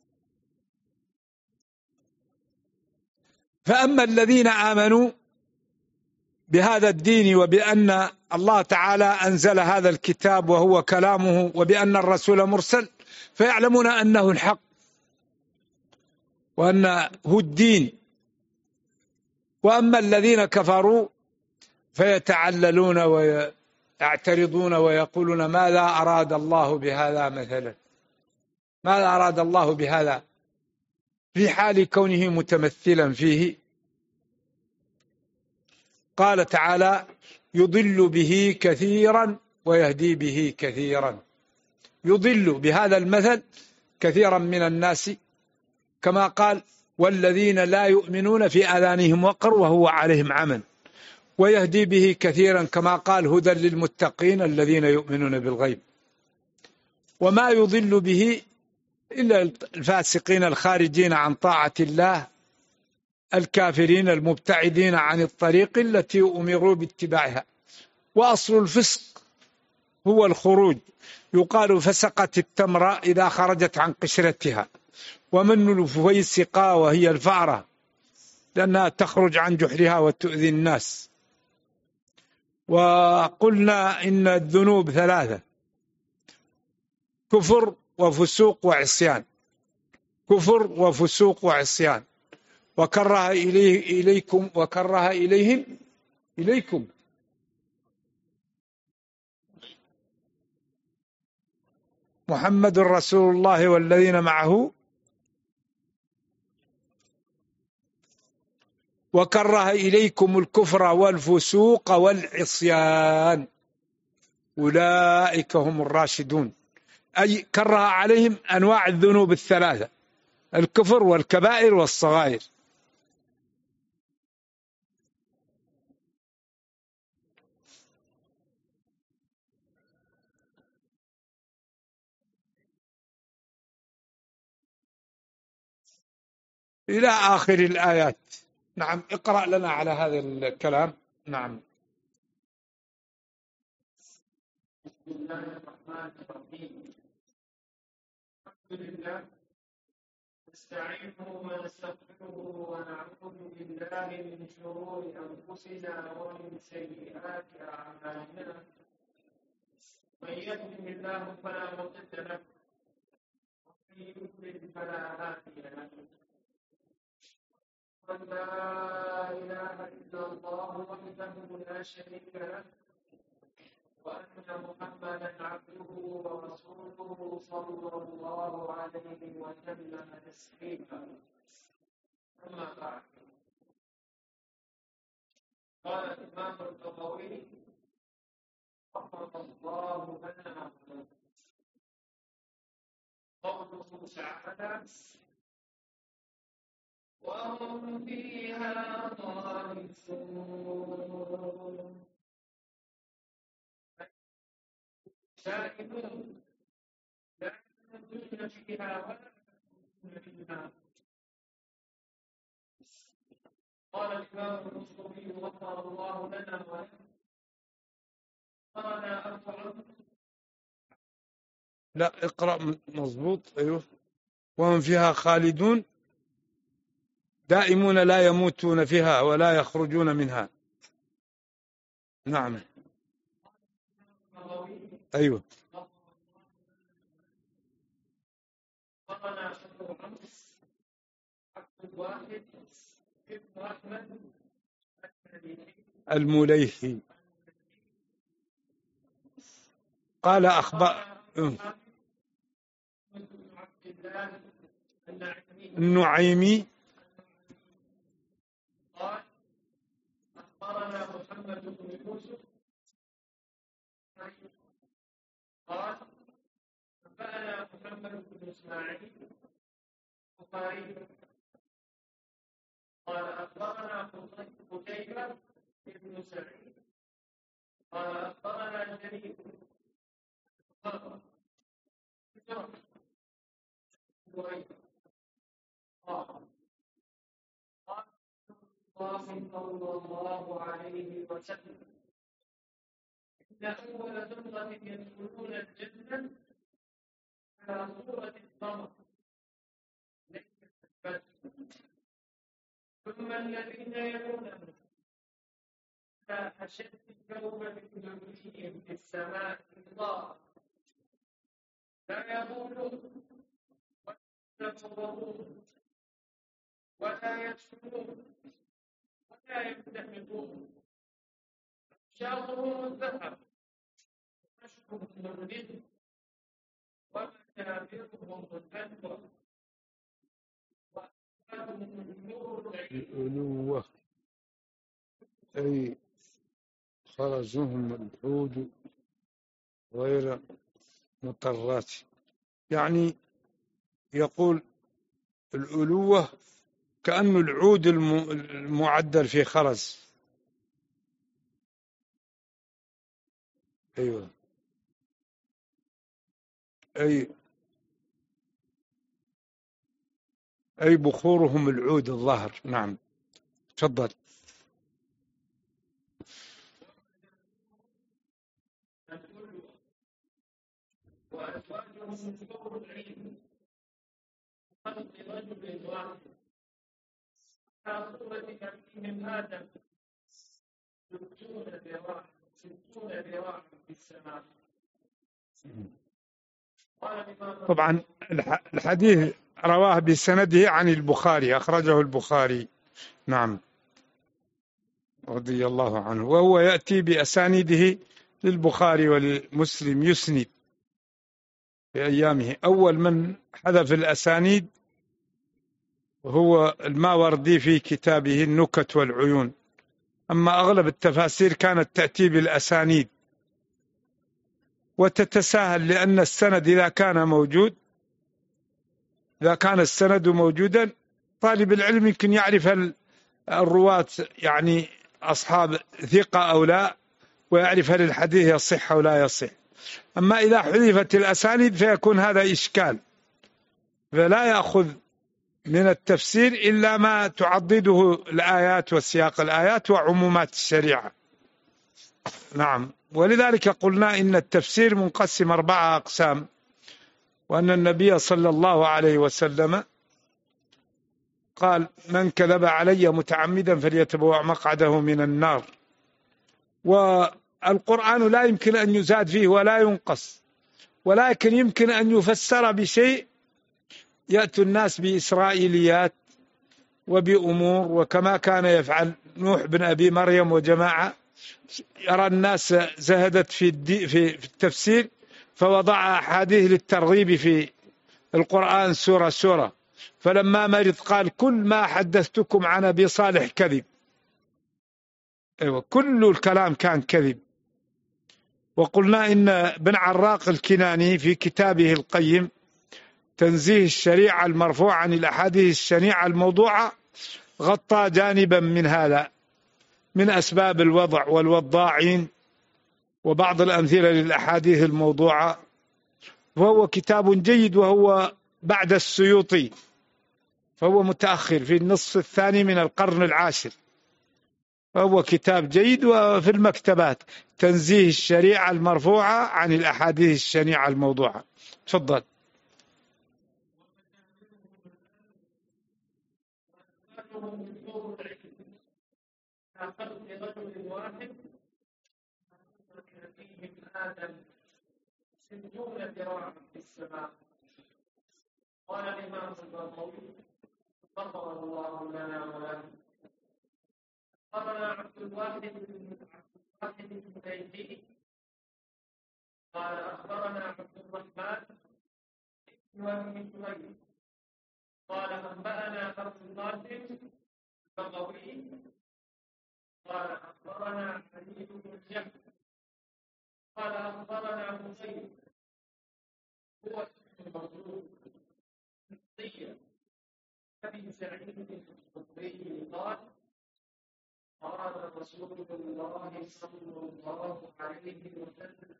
فأما الذين آمنوا بهذا الدين وبأن الله تعالى أنزل هذا الكتاب وهو كلامه وبأن الرسول مرسل، فيعلمون أنه الحق وأنه الدين. وأما الذين كفروا فيتعللون ويعترضون ويقولون ماذا أراد الله بهذا مثلا، ماذا أراد الله بهذا، في حال كونه متمثلا فيه. قال تعالى يضل به كثيرا ويهدي به كثيرا. يضل بهذا المثل كثيرا من الناس، كما قال والذين لا يؤمنون في آذانهم وقر وهو عليهم عمى، ويهدي به كثيرا كما قال هدى للمتقين الذين يؤمنون بالغيب. وما يضل به إلا الفاسقين الخارجين عن طاعة الله الكافرين المبتعدين عن الطريق التي أمروا باتباعها. وأصل الفسق هو الخروج، يقال فسقت التمرة إذا خرجت عن قشرتها، ومن الفويسقة وهي الفأرة لأنها تخرج عن جحرها وتؤذي الناس. وقلنا إن الذنوب ثلاثة: كفر وفسوق وعصيان، كفر وفسوق وعصيان. وكره إليكم وكره إليكم محمد رسول الله والذين معه، وكره إليكم الكفر والفسوق والعصيان أولئك هم الراشدون. أي كره عليهم أنواع الذنوب الثلاثة: الكفر والكبائر والصغائر. إلى آخر الآيات. نعم، اقرأ لنا على هذا الكلام. نعم. بسم الله الرحمن الرحيم. الحمد لله نستعينه ونستغفره ونعوذ بالله من شرور أنفسنا ومن سيئات أعمالنا. من يهده الله فلا مضل له ومن يضلل فلا هادي له. لا إله إلا الله وحده لا شريك له، وأن محمدا عبده ورسوله صلى الله عليه وسلم تسليما. أما بعد، قال الإمام البغوي رحمه الله لنا قوله تعالى: وهم فيها خالدون. سائلون لا يموتون فيها ولا يموتون منها. قال الإمام القرطبي غفر الله لنا ولكم قال أبو عمرو. لا، اقرأ مضبوط. أيوه. وهم فيها خالدون دائمون لا يموتون فيها ولا يخرجون منها. نعم. أيوه. قال أبو عمرو عبد الواحد ابن أحمد المليحي قال أخبر النعيمي قال أخبرنا محمد بن يوسف قال أنبأنا محمد بن إسماعيل البخاري قال أخبرنا قتيبة بن سعيد قال أخبرنا جرير قال صلى الله عليه وسلم: إن أول زمرة يدخلون الجنة على صورة القمر ليلة البدر، ثم الذين يلونهم على أشد الكوكب الدنيا في السماء الله لا يغولون ولا يتفوقون ولا يشكرون ولا يمتحقون. شاطرهم الذهب ومشكهم الرزق ومكابرهم الأنوار وأكثرهم النور الألوة، أي خرجهم العود غير مطرات. يعني يقول الألوة كأن العود المعدل في خرز. أيوة. أي بخورهم العود الظاهر. نعم، تفضل. وأزواجهم حور العين خلق رجل واحد على صورة أبيهم آدم 60 ذراعا في السماء. طبعا الحديث رواه بسنده عن البخاري، أخرجه البخاري. نعم، رضي الله عنه. وهو يأتي بأسانيده للبخاري ولمسلم يسند في أيامه. أول من حذف الأسانيد هو الماوردي في كتابه النكت والعيون. أما أغلب التفاسير كانت تأتي بالأسانيد، وتتساهل، لأن السند إذا كان السند موجودا طالب العلم يمكن يعرف الرواة يعني أصحاب ثقة أو لا، ويعرف هل الحديث يصح أو لا يصح. أما إذا حذفت الأسانيد فيكون هذا إشكال، فلا يأخذ من التفسير إلا ما تعضده الآيات وسياق الآيات وعمومات الشريعة. نعم. ولذلك قلنا إن التفسير منقسم 4 أقسام، وأن النبي صلى الله عليه وسلم قال: من كذب علي متعمدا فليتبوأ مقعده من النار. والقرآن لا يمكن أن يزاد فيه ولا ينقص، ولكن يمكن أن يفسر بشيء يأتي الناس بإسرائيليات وبأمور، وكما كان يفعل نوح بن أبي مريم وجماعة، يرى الناس زهدت في التفسير فوضع أحاديث للترغيب في القرآن سورة سورة، فلما مرض قال: كل ما حدثتكم عن أبي صالح كذب. كل الكلام كان كذب. وقلنا إن ابن عراق الكناني في كتابه القيم تنزيه الشريعة المرفوع عن الأحاديث الشنيعة الموضوعة غطى جانبا من هذا، من أسباب الوضع والوضاعين وبعض الأمثلة للأحاديث الموضوعة، وهو كتاب جيد، وهو بعد السيوطي، فهو متأخر في النصف الثاني من القرن العاشر، فهو كتاب جيد. وفي المكتبات تنزيه الشريعة المرفوعة عن الأحاديث الشنيعة الموضوعة. تفضل. رجل واحد فيهم آدم 60 ذراعا في السماء. قال الإمام البغوي غفر الله لنا وله. أخبرنا عبد الواحد بن زيد قال أخبرنا عبد الرحمن بن أبي سليم قال أنبأنا أبو القاسم البغوي قال أخبرنا حميد بن جعفر قال أخبرنا مسيب هو اسم مبروك نصية أبي سعيد الخدري قال قال رسول الله صلى الله عليه وسلم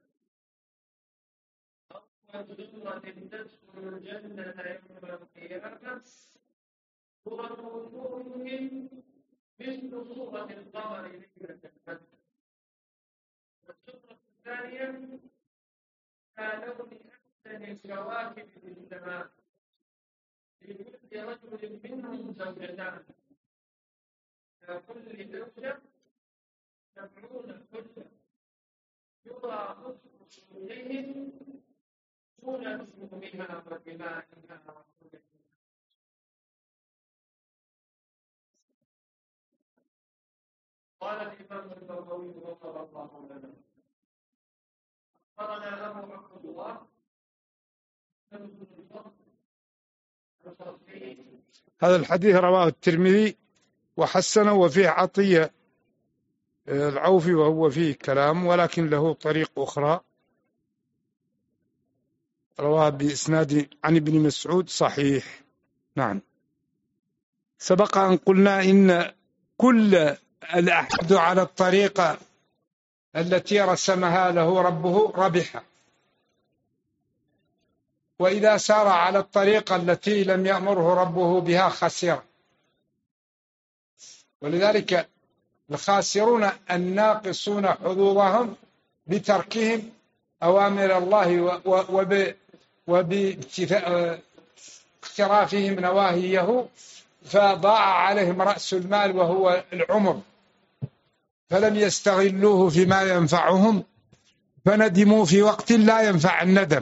أول جمرة تدخل الجنة يوم القيامة سورة وجوههم مثل صورة القمر ليلة البدر. والسورة الثانية كلون أحسن الكواكب في السماء، لكل رجل منهم زوجتان، كل زوجة 70 حلة، يرى نصف صورتهم دون نجومها ودمائها وحلتها. قال الإمام البغوي غفر الله لنا. أخبرنا أبو عبد الله هذا الحديث رواه الترمذي وحسنه، وفيه عطية العوفي وهو فيه كلام، ولكن له طريق أخرى رواه بإسناد عن ابن مسعود صحيح. نعم. سبق أن قلنا إن كل الأحد على الطريقة التي رسمها له ربه ربح، وإذا سار على الطريقة التي لم يأمره ربه بها خسر. ولذلك الخاسرون الناقصون حظوظهم بتركهم أوامر الله وباقترافهم نواهيه، فضاع عليهم رأس المال وهو العمر، فلم يستغلوه فيما ينفعهم، فندموا في وقت لا ينفع الندم.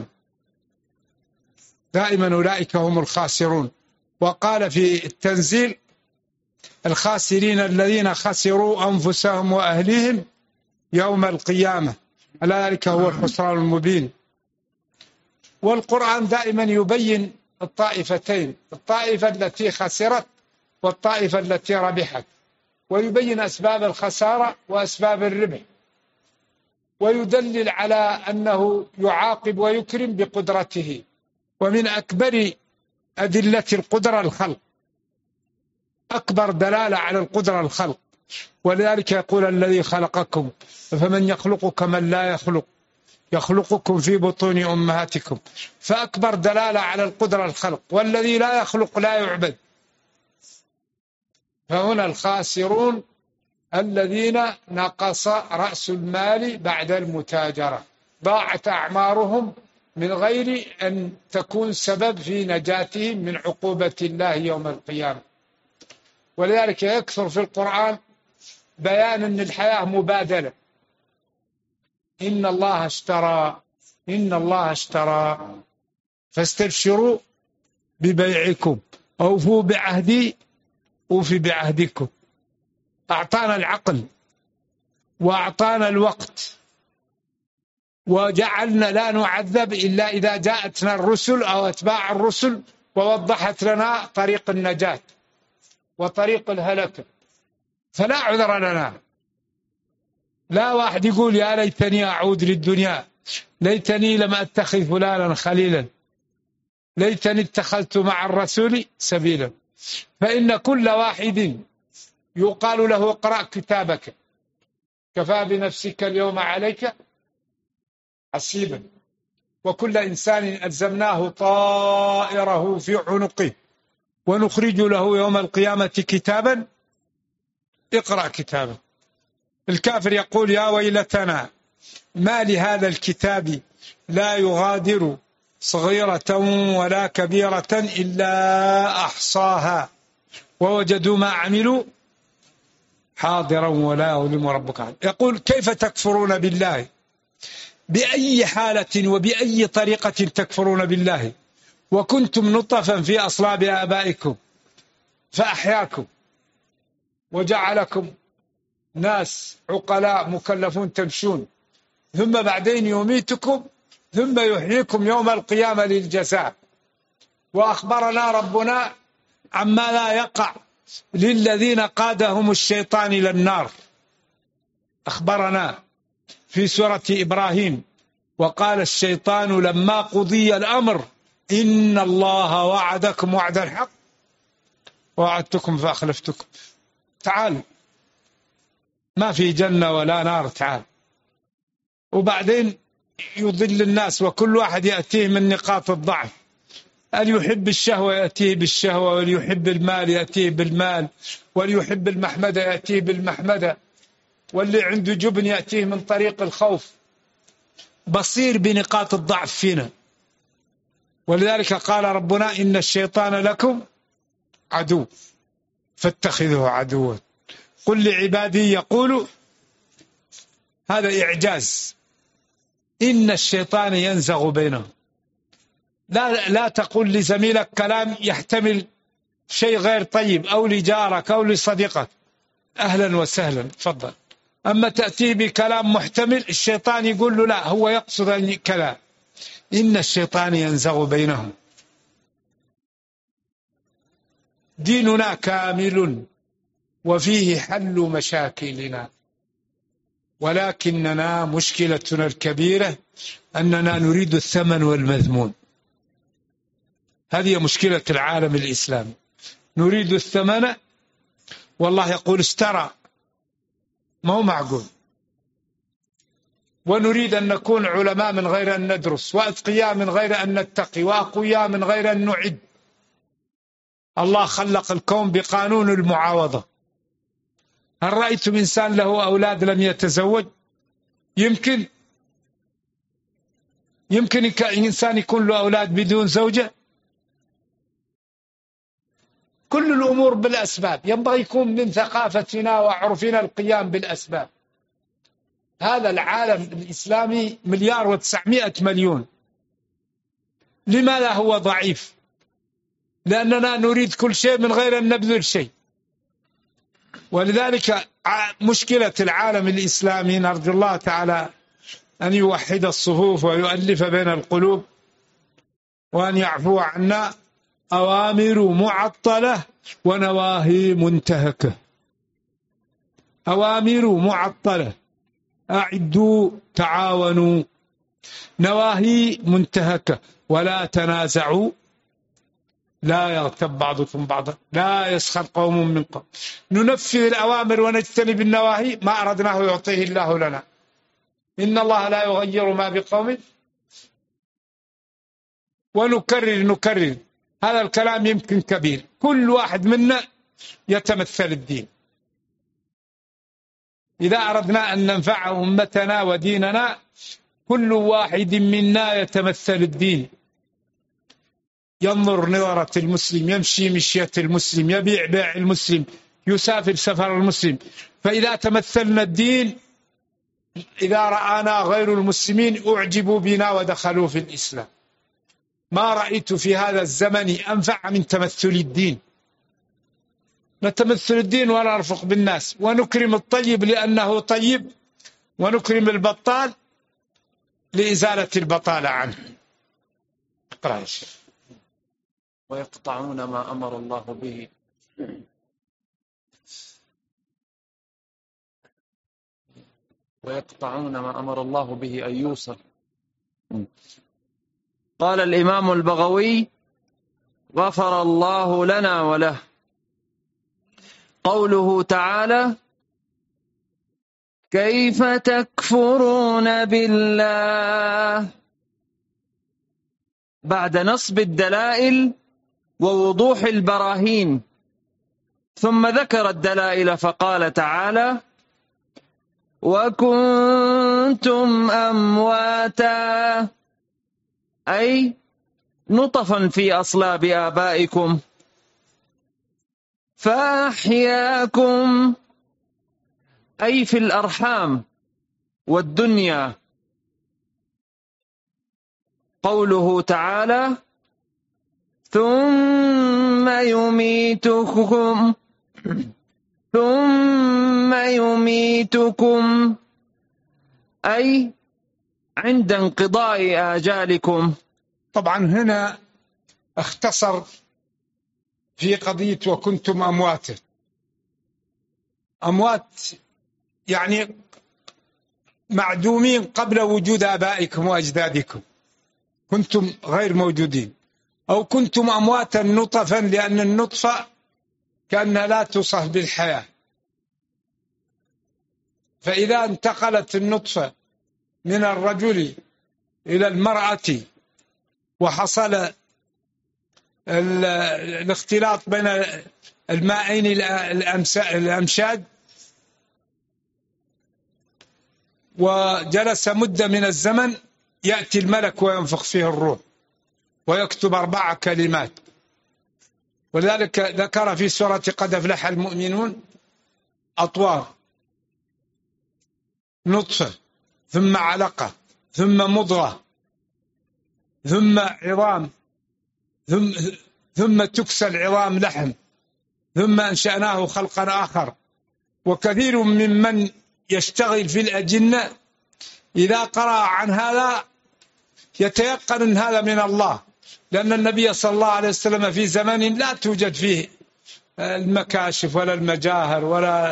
دائما أولئك هم الخاسرون. وقال في التنزيل: الخاسرين الذين خسروا أنفسهم وأهليهم يوم القيامة، ذلك هو الخسران المبين. والقرآن دائما يبين الطائفتين، الطائفة التي خسرت والطائفة التي ربحت، ويبين أسباب الخسارة وأسباب الربح. ويدلل على أنه يعاقب ويكرم بقدرته. ومن أكبر أدلة القدرة الخلق، أكبر دلالة على القدرة الخلق. ولذلك يقول الذي خلقكم فمن يخلق كمن لا يخلق، يخلقكم في بطون أمهاتكم. فأكبر دلالة على القدرة الخلق، والذي لا يخلق لا يعبد. فهنا الخاسرون الذين نقص رأس المال بعد المتاجرة، ضاعت أعمارهم من غير أن تكون سبب في نجاتهم من عقوبة الله يوم القيامة. ولذلك يكثر في القرآن بيان أن الحياة مبادلة. إن الله اشترى فاستبشروا ببيعكم أوفوا بعهدي أوفي بعهدكم. أعطانا العقل وأعطانا الوقت، وجعلنا لا نعذب إلا إذا جاءتنا الرسل أو أتباع الرسل ووضحت لنا طريق النجاة وطريق الهلكة، فلا عذر لنا. لا واحد يقول يا ليتني أعود للدنيا، ليتني لم أتخذ فلانا خليلا، ليتني اتخذت مع الرسول سبيلا. فإن كل واحد يقال له اقرأ كتابك كفى بنفسك اليوم عليك حسيبا، وكل إنسان ألزمناه طائره في عنقه ونخرج له يوم القيامة كتابا اقرأ كتابه. الكافر يقول يا ويلتنا ما لهذا الكتاب لا يغادر صغيرة ولا كبيرة إلا أحصاها ووجدوا ما عملوا حاضرا ولا يظلم ربك أحد. يقول كيف تكفرون بالله؟ بأي حالة وبأي طريقة تكفرون بالله وكنتم نطفا في أصلاب آبائكم فأحياكم وجعلكم ناس عقلاء مكلفون تمشون، ثم بعدين يميتكم ثم يحييكم يوم القيامة للجزاء. وأخبرنا ربنا عما لا يقع للذين قادهم الشيطان إلى النار. أخبرنا في سورة إبراهيم وقال الشيطان لما قضي الأمر إن الله وعدكم وعد الحق ووعدتكم فأخلفتكم. تعال، ما في جنة ولا نار، تعال. وبعدين يضل الناس، وكل واحد يأتيه من نقاط الضعف. اللي يحب الشهوة يأتيه بالشهوة، واللي يحب المال يأتيه بالمال، واللي يحب المحمدة يأتيه بالمحمدة، واللي عنده جبن يأتيه من طريق الخوف. بصير بنقاط الضعف فينا. ولذلك قال ربنا إن الشيطان لكم عدو فاتخذوه عدوا. قل لعبادي يقولوا، هذا إعجاز، إن الشيطان ينزغ بينهم. لا تقول لزميلك كلام يحتمل شيء غير طيب، أو لجارك أو لصديقك، أهلا وسهلا تفضل. أما تأتي بكلام محتمل، الشيطان يقول له لا، هو يقصد أن كلام. إن الشيطان ينزغ بينهم. ديننا كامل وفيه حل مشاكلنا، ولكننا مشكلتنا الكبيرة أننا نريد الثمن والمذمون. هذه مشكلة العالم الإسلامي، نريد الثمن، والله يقول اشترى، ما هو معقول. ونريد أن نكون علماء من غير أن ندرس، وأتقياء من غير أن نتقي، وأقوياء من غير أن نعد. الله خلق الكون بقانون المعاوضة. هل رأيتم إنسان له أولاد لم يتزوج؟ يمكن إنسان يكون له أولاد بدون زوجة؟ كل الأمور بالأسباب. ينبغي يكون من ثقافتنا وعرفنا القيام بالأسباب. هذا العالم الإسلامي 1,900,000,000. لماذا هو ضعيف؟ لأننا نريد كل شيء من غير أن نبذل شيء. ولذلك مشكلة العالم الإسلامي، نرجو الله تعالى أن يوحد الصفوف ويؤلف بين القلوب وأن يعفو عنا. أوامر معطلة ونواهي منتهكة. أوامر معطلة أعدوا تعاونوا. نواهي منتهكة: ولا تنازعوا، لا يغتب بعضكم بعضا، لا يسخر قوم من قوم. ننفذ الأوامر ونجتنب النواهي، ما أردناه يعطيه الله لنا. إن الله لا يغير ما بقوم. ونكرر هذا الكلام يمكن كبير، كل واحد منا يتمثل الدين. إذا أردنا أن ننفع أمتنا وديننا، كل واحد منا يتمثل الدين، ينظر نظرة المسلم، يمشي مشية المسلم، يبيع بيع المسلم، يسافر سفر المسلم. فإذا تمثلنا الدين، إذا رآنا غير المسلمين أعجبوا بنا ودخلوا في الإسلام. ما رأيت في هذا الزمن أنفع من تمثل الدين. نتمثل الدين ونرفق بالناس، ونكرم الطيب لأنه طيب، ونكرم البطال لإزالة البطالة عنه. اقرأ يا شيخ. ويقطعون ما أمر الله به أن يوصل. قال الإمام البغوي: غفر الله لنا وله. قوله تعالى: كيف تكفرون بالله، بعد نصب الدلائل ووضوح البراهين، ثم ذكر الدلائل فقال تعالى: وكنتم أمواتا، أي نطفا في أصلاب آبائكم، فأحياكم، أي في الأرحام والدنيا. قوله تعالى: ثم يميتكم، أي عند انقضاء آجالكم. طبعا هنا اختصر في قضية وكنتم أمواتا. أموات يعني معدومين قبل وجود آبائكم وأجدادكم، كنتم غير موجودين. أو كنتم أمواتا نطفا، لأن النطفة كأنها لا توصف بالحياة، فإذا انتقلت النطفة من الرجل إلى المرأة وحصل الاختلاط بين المائين الأمشاج، وجلس مدة من الزمن، يأتي الملك وينفخ فيه الروح ويكتب 4 كلمات. ولذلك ذكر في سورة قد أفلح المؤمنون: أطوار، نطفة، ثم علقة، ثم مضغة، ثم عظام، ثم تكسى العظام لحم، ثم أنشأناه خلقا آخر. وكثير ممن يشتغل في الأجنة إذا قرأ عن هذا يتيقن أن هذا من الله، لأن النبي صلى الله عليه وسلم في زمن لا توجد فيه المكاشف ولا المجاهر ولا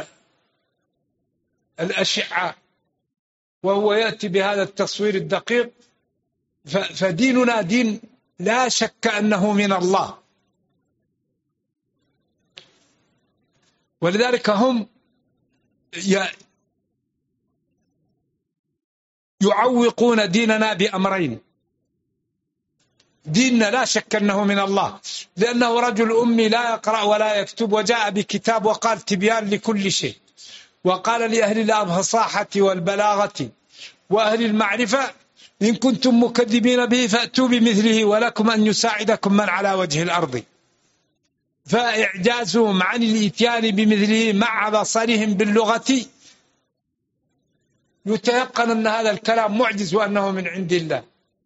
الأشعة، وهو يأتي بهذا التصوير الدقيق. فديننا دين لا شك أنه من الله، ولذلك هم يعوقون ديننا بأمرين. ديننا لا شك أنه من الله، لأنه رجل أمي لا يقرأ ولا يكتب، وجاء بكتاب وقال تبيان لكل شيء، وقال لأهل الفصاحة والبلاغة وأهل المعرفة: إن كنتم مكذبين به فأتوا بمثله ولكم أن يساعدكم من على وجه الأرض. فإعجازهم عن الإتيان بمثله مع بصرهم باللغة يتيقن أن هذا الكلام معجز وأنه من عند الله.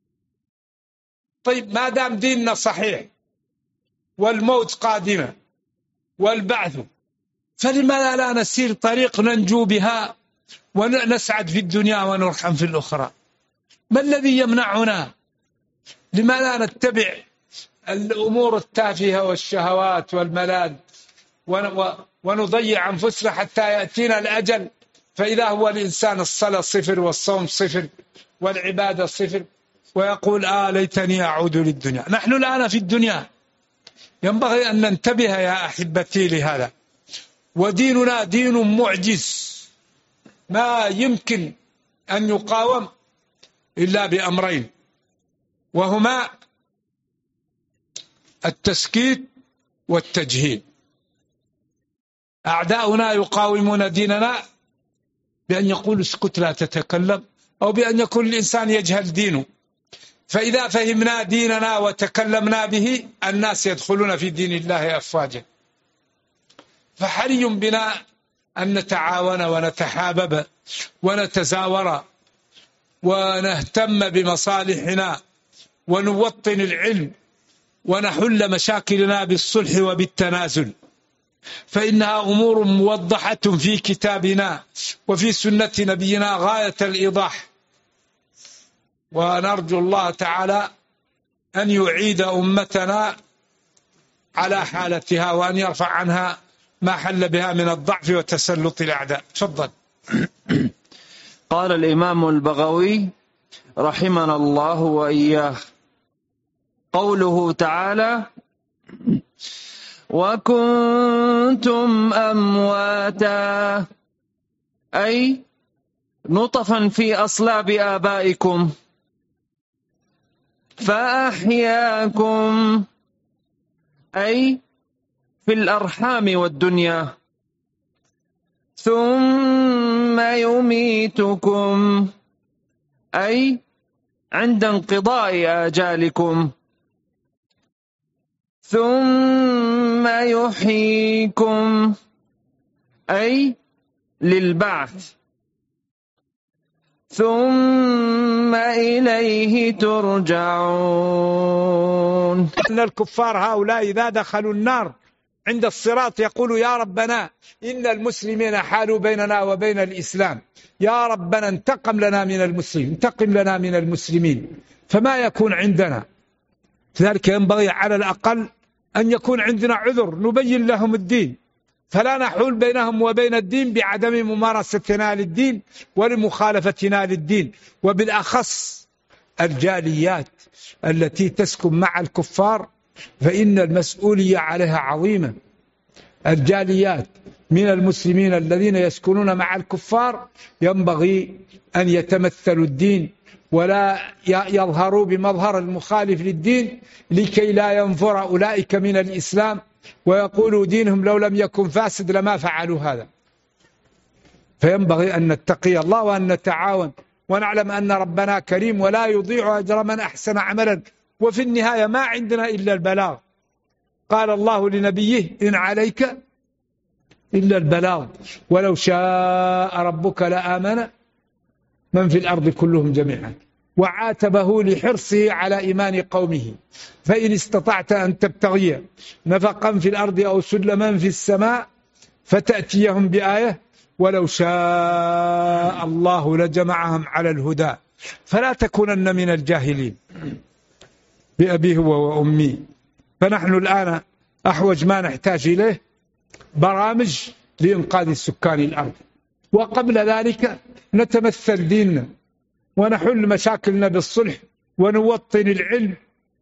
طيب، ما دام ديننا صحيح والموت قادمة والبعث، فلماذا لا نسير طريق ننجو بها ونسعد في الدنيا ونرحم في الأخرى؟ ما الذي يمنعنا؟ لماذا نتبع الأمور التافهة والشهوات والملاذ ونضيع أنفسنا حتى يأتينا الأجل فإذا هو الإنسان الصلاة صفر والصوم صفر والعبادة صفر ويقول ليتني أعود للدنيا. نحن الآن في الدنيا، ينبغي أن ننتبه يا أحبتي لهذا. وديننا دين معجز ما يمكن أن يقاوم إلا بأمرين، وهما التسكيت والتجهيل. أعداؤنا يقاومون ديننا بأن يقول اسكت لا تتكلم، أو بأن يكون الإنسان يجهل دينه. فإذا فهمنا ديننا وتكلمنا به الناس يدخلون في دين الله أفواجا. فحري بنا أن نتعاون ونتحابب ونتزاور ونهتم بمصالحنا ونوطن العلم ونحل مشاكلنا بالصلح وبالتنازل، فإنها أمور موضحة في كتابنا وفي سنة نبينا غاية الإيضاح. ونرجو الله تعالى أن يعيد أمتنا على حالتها وأن يرفع عنها ما حل بها من الضعف وتسلط الأعداء. تفضل. قال الإمام البغوي رحمنا الله وإياه: قوله تعالى: وكنتم أمواتا، أي نطفا في أصلاب آبائكم، فأحياكم، أي في الأرحام والدنيا، ثم يميتكم، أي عند انقضاء آجالكم، ثم يحييكم، أي للبعث، ثم إليه ترجعون. أن الكفار هؤلاء إذا دخلوا النار عند الصراط يقولوا: يا ربنا إن المسلمين حالوا بيننا وبين الإسلام، يا ربنا انتقم لنا من المسلمين، انتقم لنا من المسلمين، فما يكون عندنا. لذلك ينبغي على الأقل أن يكون عندنا عذر نبين لهم الدين، فلا نحول بينهم وبين الدين بعدم ممارستنا للدين ولمخالفتنا للدين. وبالأخص الجاليات التي تسكن مع الكفار فإن المسؤولية عليها عظيمة. الجاليات من المسلمين الذين يسكنون مع الكفار ينبغي أن يتمثلوا الدين ولا يظهروا بمظهر المخالف للدين لكي لا ينفر أولئك من الإسلام ويقولوا دينهم لو لم يكن فاسد لما فعلوا هذا. فينبغي أن نتقي الله وأن نتعاون ونعلم أن ربنا كريم ولا يضيع أجر من أحسن عملا، وفي النهاية ما عندنا إلا البلاغ. قال الله لنبيه: إن عليك إلا البلاغ ولو شاء ربك لآمن من في الأرض كلهم جميعا. وعاتبه لحرصه على إيمان قومه: فإن استطعت أن تبتغي نفقا في الأرض أو سلما في السماء فتأتيهم بآية ولو شاء الله لجمعهم على الهدى فلا تكونن من الجاهلين. بأبيه وأمي. فنحن الآن أحوج ما نحتاج إليه برامج لإنقاذ سكان الأرض، وقبل ذلك نتمثل ديننا ونحل مشاكلنا بالصلح ونوطن العلم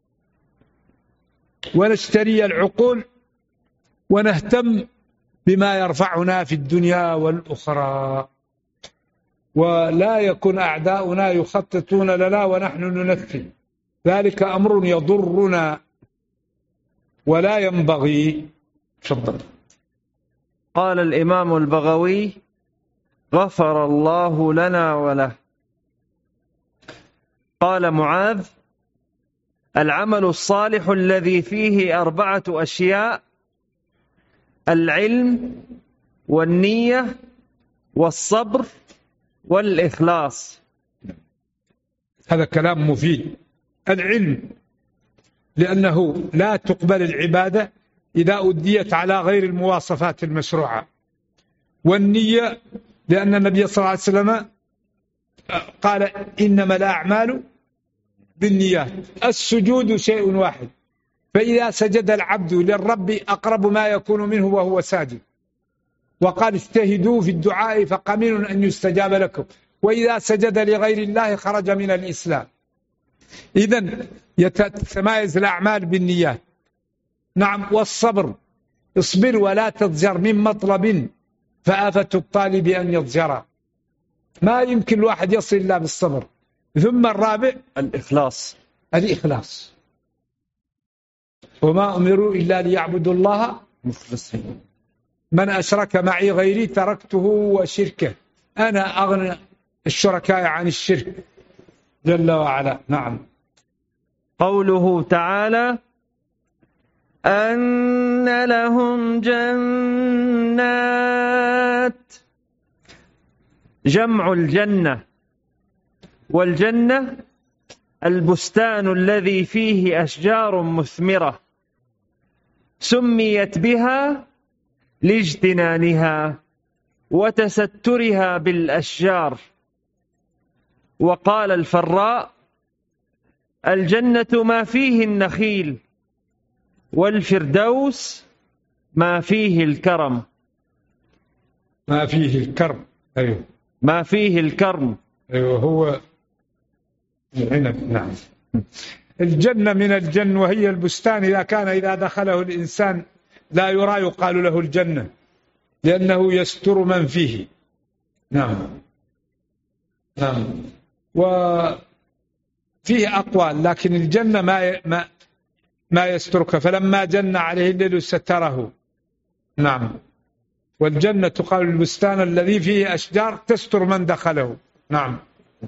ونشتري العقول ونهتم بما يرفعنا في الدنيا والأخرى، ولا يكن أعداؤنا يخططون لنا ونحن ننفذ. ذلك أمر يضرنا ولا ينبغي. تفضل. قال الإمام البغوي: غفر الله لنا وله. قال معاذ: العمل الصالح الذي فيه 4 أشياء: العلم والنية والصبر والإخلاص. هذا كلام مفيد. العلم لأنه لا تقبل العبادة إذا أديت على غير المواصفات المشروعة. والنية لأن النبي صلى الله عليه وسلم قال: إنما الأعمال بالنيات. السجود شيء واحد، فإذا سجد العبد للرب أقرب ما يكون منه وهو ساجد، وقال اجتهدوا في الدعاء فقمن أن يستجاب لكم، وإذا سجد لغير الله خرج من الإسلام. إذن يتمايز الأعمال بالنيات. نعم. والصبر، اصبر ولا تضجر من مطلب فآفة الطالب أن يضجر. ما يمكن الواحد يصل إلا بالصبر. ثم الرابع الإخلاص. وما أمروا إلا ليعبدوا الله مخلصين. من أشرك معي غيري تركته وشركه، أنا أغنى الشركاء عن الشرك جل وعلا. نعم. قوله تعالى: أن لهم جنات، جمع الجنة، والجنة البستان الذي فيه أشجار مثمرة سميت بها لاجتنانها وتسترها بالأشجار. وقال الفراء: الجنة ما فيه النخيل، والفردوس ما فيه الكرم. ما فيه الكرم. أيوه. ما فيه الكرم. أيوه، هو العنب. نعم. الجنة من الجن، وهي البستان إذا دخله الإنسان لا يرى يقال له الجنة، لأنه يستر من فيه. نعم. نعم. وفيه أقوال، لكن الجنة ما يسترك، فلما جن عليه الليل ستره. نعم. والجنة تقال البستان الذي فيه أشجار تستر من دخله. نعم.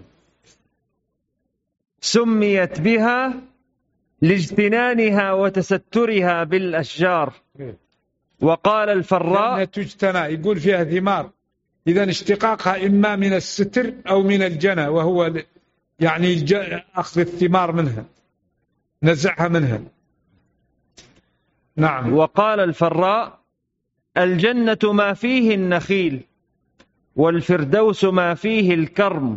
سميت بها لاجتنانها وتسترها بالأشجار. وقال الفراء: تجتنى، يقول فيها ثمار، إذا اشتقاقها إما من الستر أو من الجنى، وهو يعني أخذ الثمار منها، نزعها منها. نعم. وقال الفراء: الجنة ما فيه النخيل، والفردوس ما فيه الكرم.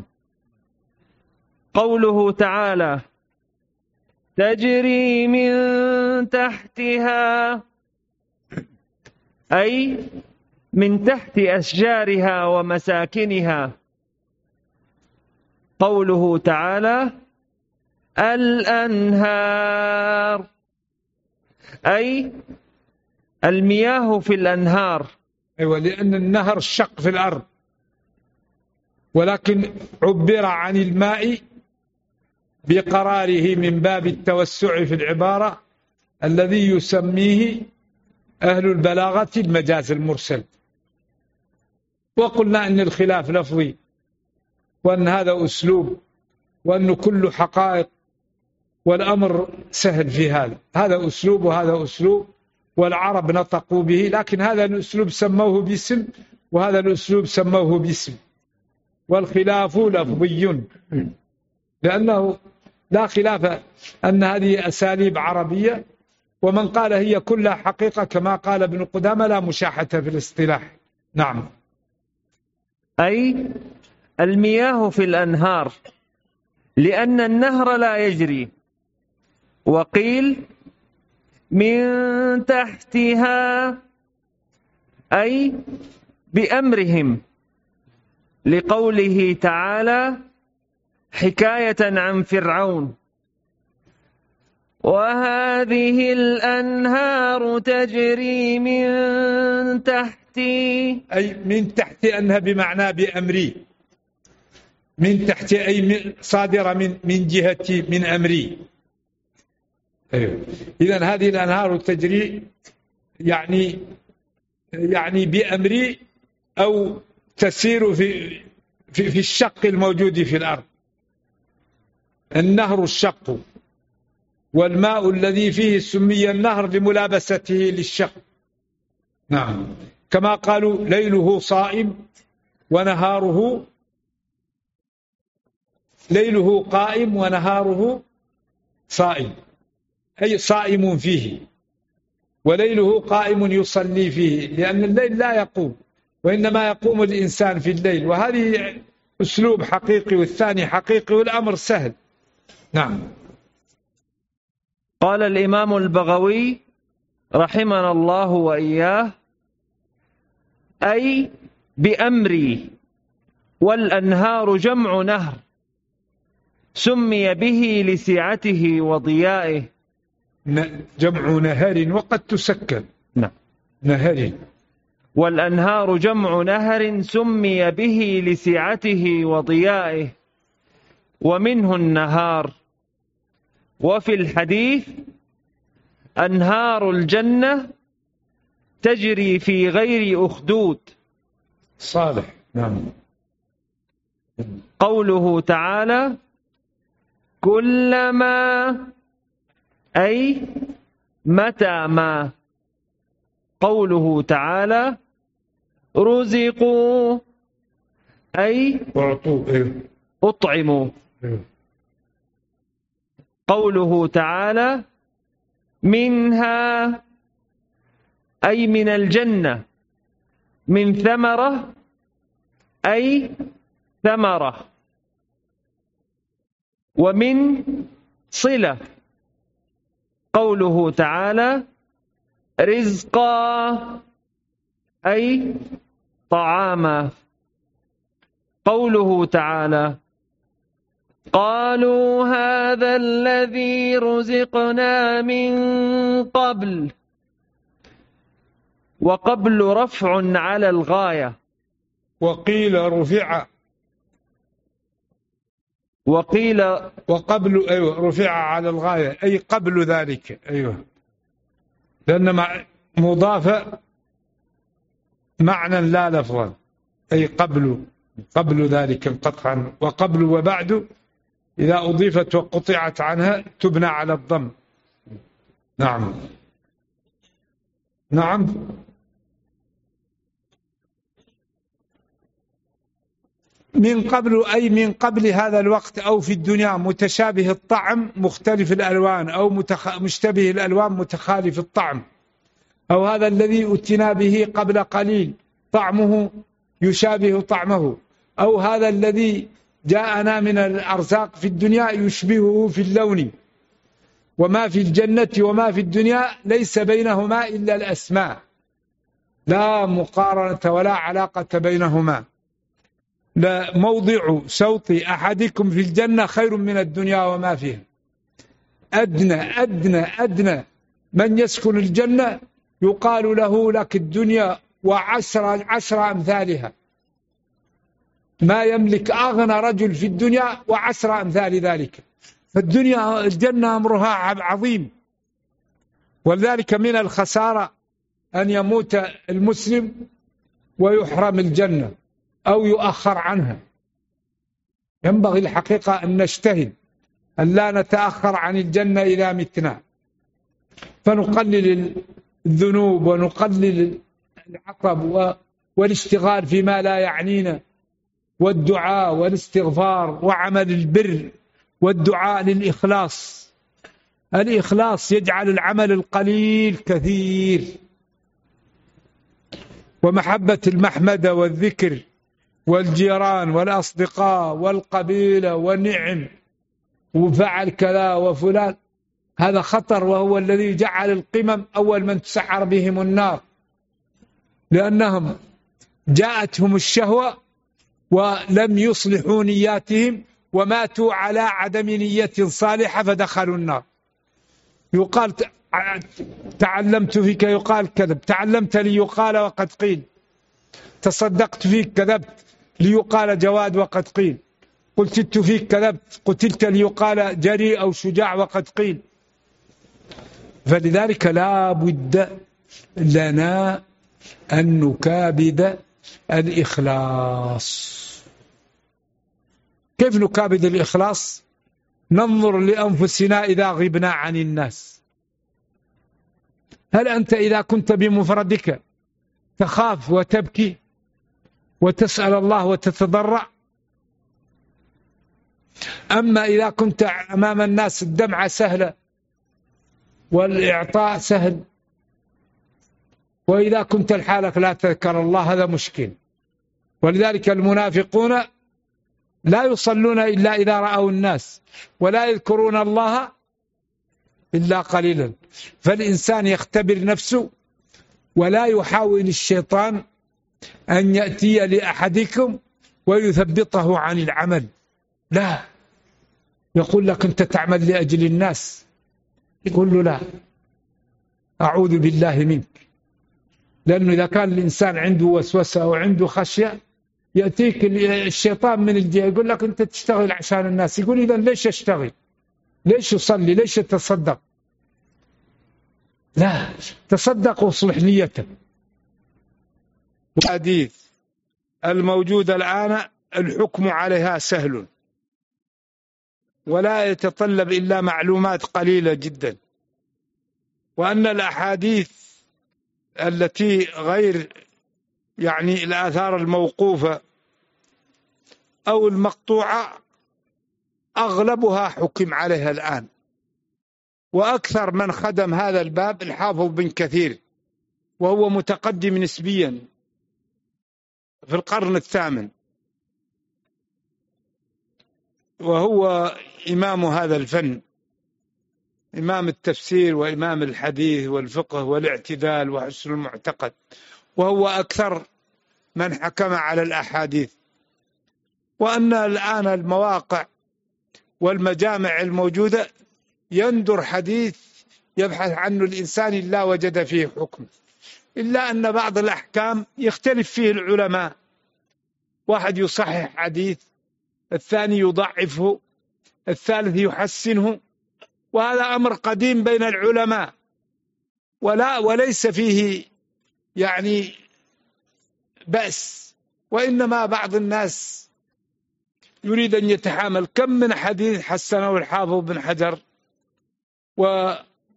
قوله تعالى: تجري من تحتها، أي من تحت أشجارها ومساكنها. قوله تعالى: الأنهار، أي المياه في الأنهار. أيوة، لأن النهر الشق في الأرض، ولكن عبر عن الماء بقراره من باب التوسع في العبارة الذي يسميه أهل البلاغة المجاز المرسل. وقلنا أن الخلاف لفظي، وأن هذا أسلوب، وأن كل حقائق، والأمر سهل في هذا أسلوب وهذا أسلوب، والعرب نطقوا به، لكن هذا الأسلوب سموه باسم وهذا الأسلوب سموه باسم، والخلاف لفظي، لأنه لا خلاف أن هذه أساليب عربية، ومن قال هي كلها حقيقة كما قال ابن قدامة لا مشاحة في الاصطلاح. نعم. أي المياه في الأنهار، لأن النهر لا يجري. وقيل من تحتها، أي بأمرهم، لقوله تعالى حكاية عن فرعون: وهذه الأنهار تجري من تحتي، أي من تحت أنها بمعنى بأمري، من تحت أي صادرة من جهتي، من أمري. أيوه. إذن هذه الأنهار تجري يعني بأمري، أو تسير في الشق الموجود في الأرض. النهر الشق، والماء الذي فيه سمي النهر لملابسته للشق. نعم. كما قالوا ليله صائم ونهاره، ليله قائم ونهاره صائم، أي صائم فيه، وليله قائم يصلي فيه، لأن الليل لا يقوم، وإنما يقوم الإنسان في الليل. وهذه أسلوب حقيقي، والثاني حقيقي، والأمر سهل. نعم. قال الإمام البغوي رحمنا الله وإياه: أي بأمري. والأنهار جمع نهر سمي به لسعته وضيائه. جمع نهر وقد تسكن. نعم. نهر. والأنهار جمع نهر سمي به لسعته وضيائه، ومنه النهار. وفي الحديث أنهار الجنة تجري في غير أخدود. صالح. نعم. قوله تعالى كلما أي متى ما. قوله تعالى رزقوا أي أعطوا أطعموا. قوله تعالى منها أي من الجنة، من ثمرة أي ثمرة، ومن صلة. قوله تعالى رزقا أي طعاما. قوله تعالى قالوا هذا الذي رزقنا من قبل. وقبل رفع على الغاية. وقيل رفع. وقيل وقبل رفع على الغاية أي قبل ذلك. لأن مضافة معنى لا لفظا، أي قبل ذلك قطعا. وقبل وبعد إذا أضيفت وقطعت عنها تبنى على الضم. نعم. نعم. من قبل أي من قبل هذا الوقت أو في الدنيا، متشابه الطعم مختلف الألوان، أو مشتبه الألوان متخالف الطعم، أو هذا الذي أتنا به قبل قليل طعمه يشابه طعمه، أو هذا الذي جاءنا من الأرزاق في الدنيا يشبهه في اللون. وما في الجنة وما في الدنيا ليس بينهما إلا الأسماء، لا مقارنة ولا علاقة بينهما. لا موضع صوت أحدكم في الجنة خير من الدنيا وما فيها. أدنى أدنى أدنى من يسكن الجنة يقال له لك الدنيا وعشر أمثالها. ما يملك أغنى رجل في الدنيا وعشر أمثال ذلك. فالدنيا الجنة أمرها عظيم. ولذلك من الخسارة أن يموت المسلم ويحرم الجنة أو يؤخر عنها. ينبغي الحقيقة أن نجتهد أن لا نتأخر عن الجنة إذا متنا، فنقلل الذنوب ونقلل العطب والاشتغال فيما لا يعنينا، والدعاء والاستغفار وعمل البر والدعاء للإخلاص. الإخلاص يجعل العمل القليل كثير، ومحبة المحمدة والذكر والجيران والأصدقاء والقبيلة والنعم وفعل كذا وفلان، هذا خطر، وهو الذي جعل القمم أول من تسعر بهم النار، لأنهم جاءتهم الشهوة ولم يصلحوا نياتهم وماتوا على عدم نية صالحة فدخلوا النار. يقال تعلمت فيك يقال كذب، تعلمت لي يقال وقد قيل، تصدقت فيك كذبت ليقال جواد وقد قيل، قتلت فيك كذبت قتلت ليقال جريء أو شجاع وقد قيل. فلذلك لا بد لنا أن نكابد الإخلاص. كيف نكابد الإخلاص؟ ننظر لأنفسنا إذا غبنا عن الناس. هل أنت إذا كنت بمفردك تخاف وتبكي وتسأل الله وتتضرع؟ أما إذا كنت أمام الناس الدمعة سهلة والإعطاء سهل، وإذا كنت لحالك لا تذكر الله، هذا مشكل. ولذلك المنافقون لا يصلون إلا إذا رأوا الناس، ولا يذكرون الله إلا قليلا. فالإنسان يختبر نفسه ولا يحاول الشيطان أن يأتي لأحدكم ويثبطه عن العمل، لا، يقول لك أنت تعمل لأجل الناس، يقول له لا، أعوذ بالله منك. لأنه إذا كان الإنسان عنده وسوسة أو عنده خشية يأتيك الشيطان من الجهة يقول لك أنت تشتغل عشان الناس، يقول إذا ليش أشتغل؟ ليش أصلي؟ ليش أتصدق؟ لا، تصدق واصلح نيتك. الحديث الموجودة الآن الحكم عليها سهل ولا يتطلب إلا معلومات قليلة جدا، وأن الأحاديث التي غير يعني الآثار الموقوفة أو المقطوعة أغلبها حكم عليها الآن، وأكثر من خدم هذا الباب الحافظ بن كثير، وهو متقدم نسبيا في القرن الثامن، وهو إمام هذا الفن، إمام التفسير وإمام الحديث والفقه والاعتدال وحسن المعتقد، وهو أكثر من حكم على الأحاديث. وأن الآن المواقع والمجامع الموجودة يندر حديث يبحث عنه الإنسان إلا وجد فيه حكم، إلا أن بعض الأحكام يختلف فيه العلماء، واحد يصحح حديث، الثاني يضعفه، الثالث يحسنه، وهذا أمر قديم بين العلماء وليس فيه يعني بأس، وإنما بعض الناس يريد أن يتحامل. كم من حديث حسنه الحافظ بن حجر ولم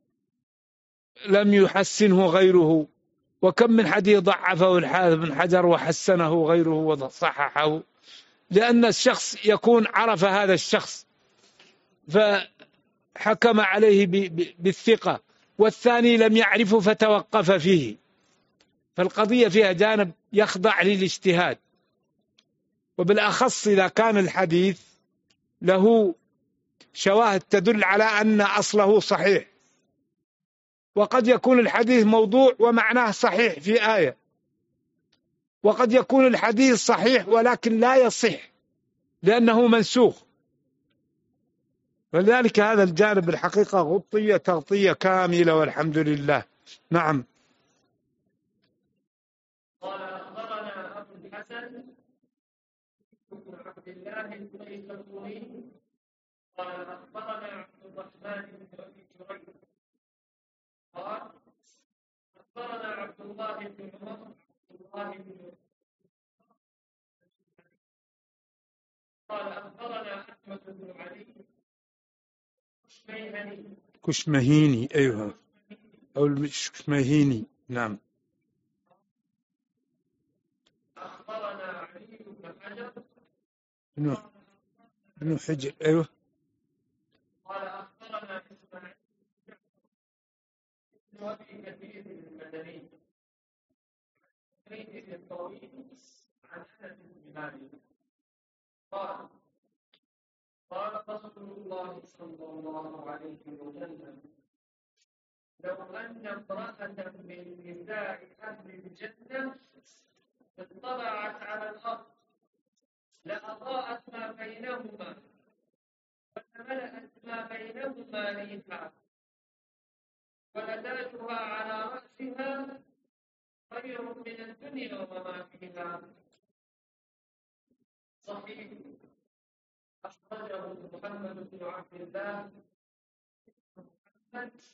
يحسنه غيره، وكم من حديث ضعفه الحافظ بن حجر وحسنه غيره وصححه، لأن الشخص يكون عرف هذا الشخص فحكم عليه بالثقة، والثاني لم يعرفه فتوقف فيه، فالقضية فيها جانب يخضع للاجتهاد، وبالأخص إذا كان الحديث له شواهد تدل على أن أصله صحيح. وقد يكون الحديث موضوع ومعناه صحيح في آية، وقد يكون الحديث صحيح ولكن لا يصح لأنه منسوخ، فلذلك هذا الجانب الحقيقة غطية تغطية كاملة والحمد لله. نعم. قال أخبرنا أبو الحسن بن عبد الله البيضاوي قال أخبرنا عبد الرحمن بن أبي جريج قال أخبرنا عبد الله بن عمر قال أخبرنا أحمد بن علي كشمهيني، أيها، أو الكشمهيني. نعم. أخبرنا علي بن حجر بن حجر، أيوه. قال أخبرنا إسماعيل بن أبي كثير المدني بن الطويل عن أنس بن مالك قال قال رسول الله صلى الله عليه وسلم لو أن امرأة من نساء أهل الجنة اطلعت على الأرض لأضاءت ما بينهما وملأت ما بينهما ريحا ولتاجها على رأسها خير من الدنيا وما فيها. صحيح أخرجه محمد بن عبد الله محمد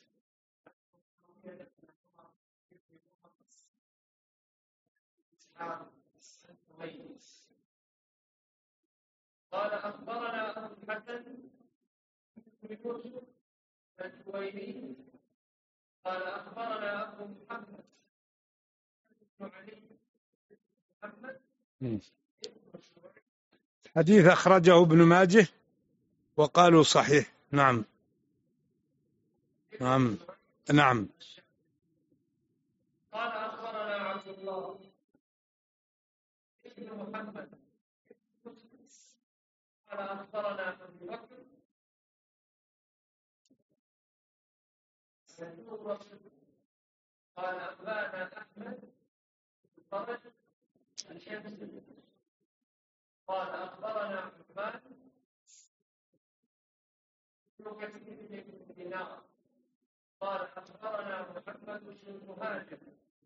قال أخبرنا أبو الحسن بن يوسف الجويني قال أخبرنا أبو محمد بن علي محمد حديث أخرجه ابن ماجه وقالوا صحيح. نعم. نعم. نعم. قال أخبرنا عبد الله بن محمد قال أخبرنا أبو بكر قال أخبرنا أحمد فرج قال أخبرنا عثمان بن كثير بن دينار قال أخبرنا محمد بن مهاجر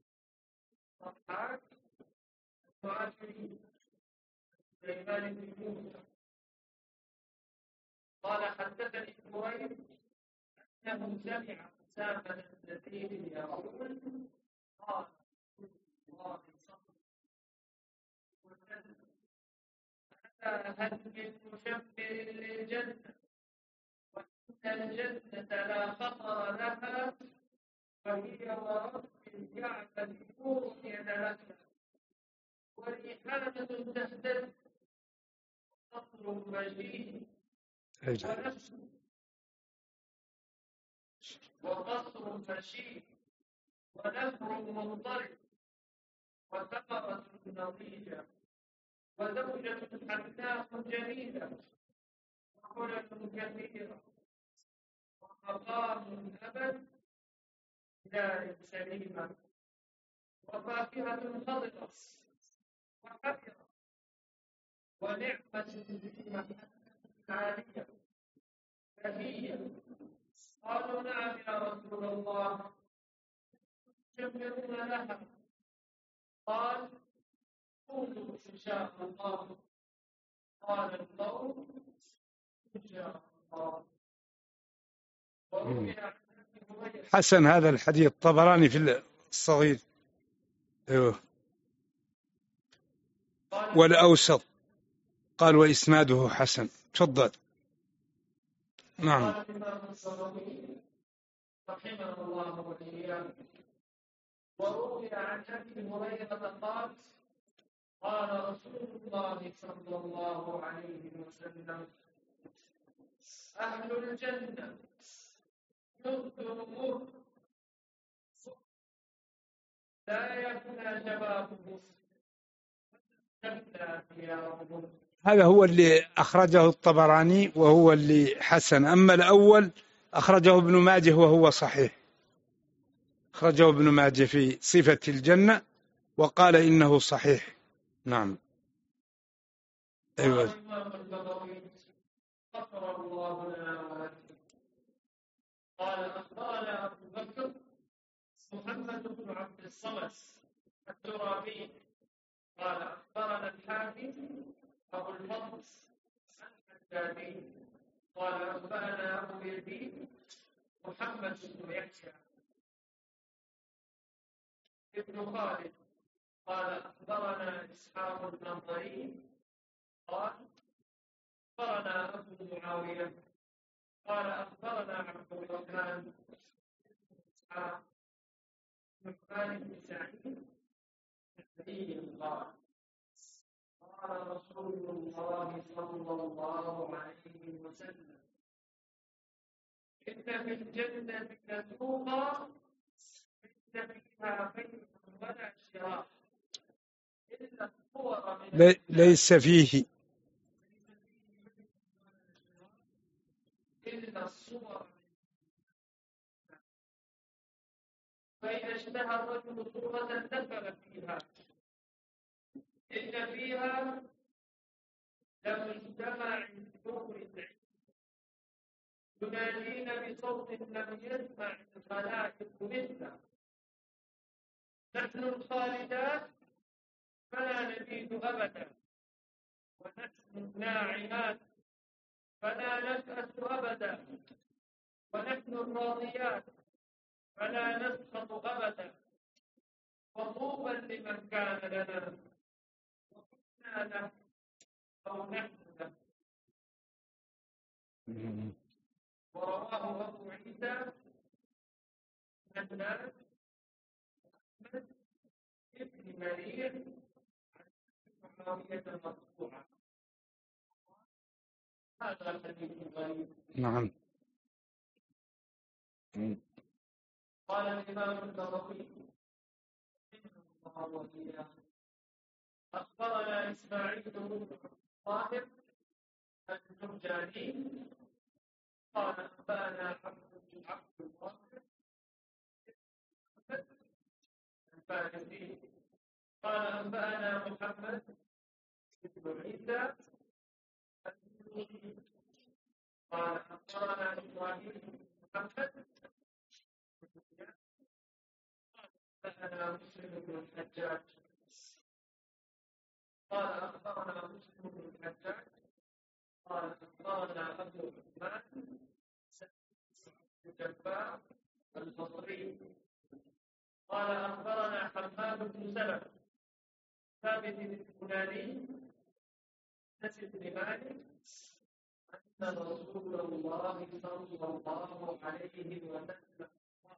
ضحاك المعافري سليمان بن موسى قال حدثني كريم أنه سمع أسامة الذي يقول قال الله صلى الله عليه وسلم هل من مشبر للجنة وإن الجنة لا خطر لها وهي ورب الكعبة نور يدلك وريحانة تهتز وقصر مجيد وقصر مشيد ونهر مضطرب وثمرة نضيجة وزوجة حسناء جميلة وخلق كثيرة ومقام أبد دار سليمة وفاكهة خضرة وحفرة ونعمة عالية بهية قالوا نعم يا رسول الله تشمرون لها قال قولوا إن شاء الله قال القوم إن شاء الله حسن هذا الحديث طبراني في الصغير أيوه والأوسط قال وإسناده حسن تفضل نعم رحمه الله وإياه وروي عن أبي هريرة قال قال رسول الله صلى الله عليه وسلم أهل الجنة يذكر لا يفنى شبابه تبلى ثيابه. هذا هو اللي أخرجه الطبراني وهو اللي حسن. أما الأول أخرجه ابن ماجه وهو صحيح، أخرجه ابن ماجه في صفة الجنة وقال إنه صحيح. نعم أيوة. قال أخبرنا أبو بكر محمد بن عبد الصمد الترابي قال أخبرنا الحاكم أبو الفضل الحدادي قال أخبرنا أبو يزيد محمد بن يحيى ابن خالد قال أخبرنا إسحاق النظري قال أخبرنا أبو معاوية قال أخبرنا عبد الرحمن إسحاق بن بن سعيد قال قال رسول الله صلى الله عليه وسلم إن في الجنة لسوقا ليس فيها بيع ولا شراء إلا الصور من ليس فيه إلا الصور فإذا اشتهى الرجل صورة دخل فيها إن فيها لمجتمع نور العلم ينادين بصوت لم يسمع الخلائق مثله نحن الخالدات فلا نبيد أبدا ونحن الناعمات فلا نبأس أبدا ونحن الراضيات فلا نسخط أبدا وطوبى لمن كان لنا وكنا له أو نحن له. ورواه أبو عيسى الناس أحمد ابن مريع عن معاوية مرفوعا. هذا حديث غريب. نعم. قال الإمام النووي رحمه الله أخبرنا إسماعيل بن طاهر الجرجاني قال أخبرنا عبد القادر الفارسي قال أنبأنا محمد بن عيسى قال أخبرنا إبراهيم بن محمد أنبأنا مسلم بن الحجاج قال أخبرنا مسلم بن الحجاج قال أخبرنا أبو عثمان بن جبار البصري قال أخبرنا حماد بن سلمة ثابت البناني أنس بن مالك أن رسول الله صلى الله عليه وسلم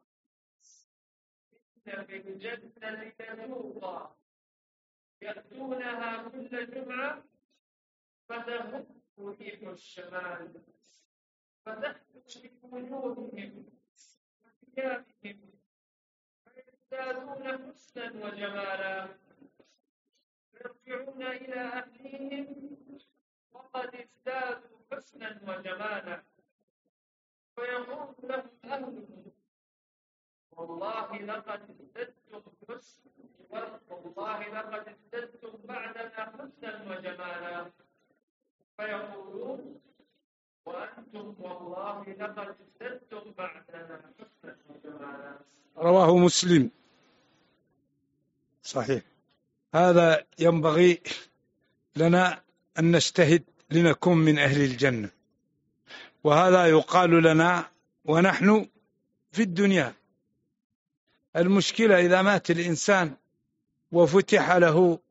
إن في الجنة لسوقا يأتونها كل جمعة فتهب ريح الشمال فتحدث في وجوههم وثيابهم فيزدادون حسنا وجمالا يرجعون إلى أهليهم وقد ازدادوا حسنا وجمالا فيقول لهم أهلهم والله لقد ازددتم بعدنا حسنا وجمالا فيقولون وأنتم والله لقد ازددتم بعدنا حسنا وجمالا. رواه مسلم. صحيح. هذا ينبغي لنا أن نجتهد لنكون من أهل الجنة، وهذا يقال لنا ونحن في الدنيا. المشكلة إذا مات الإنسان وفتح له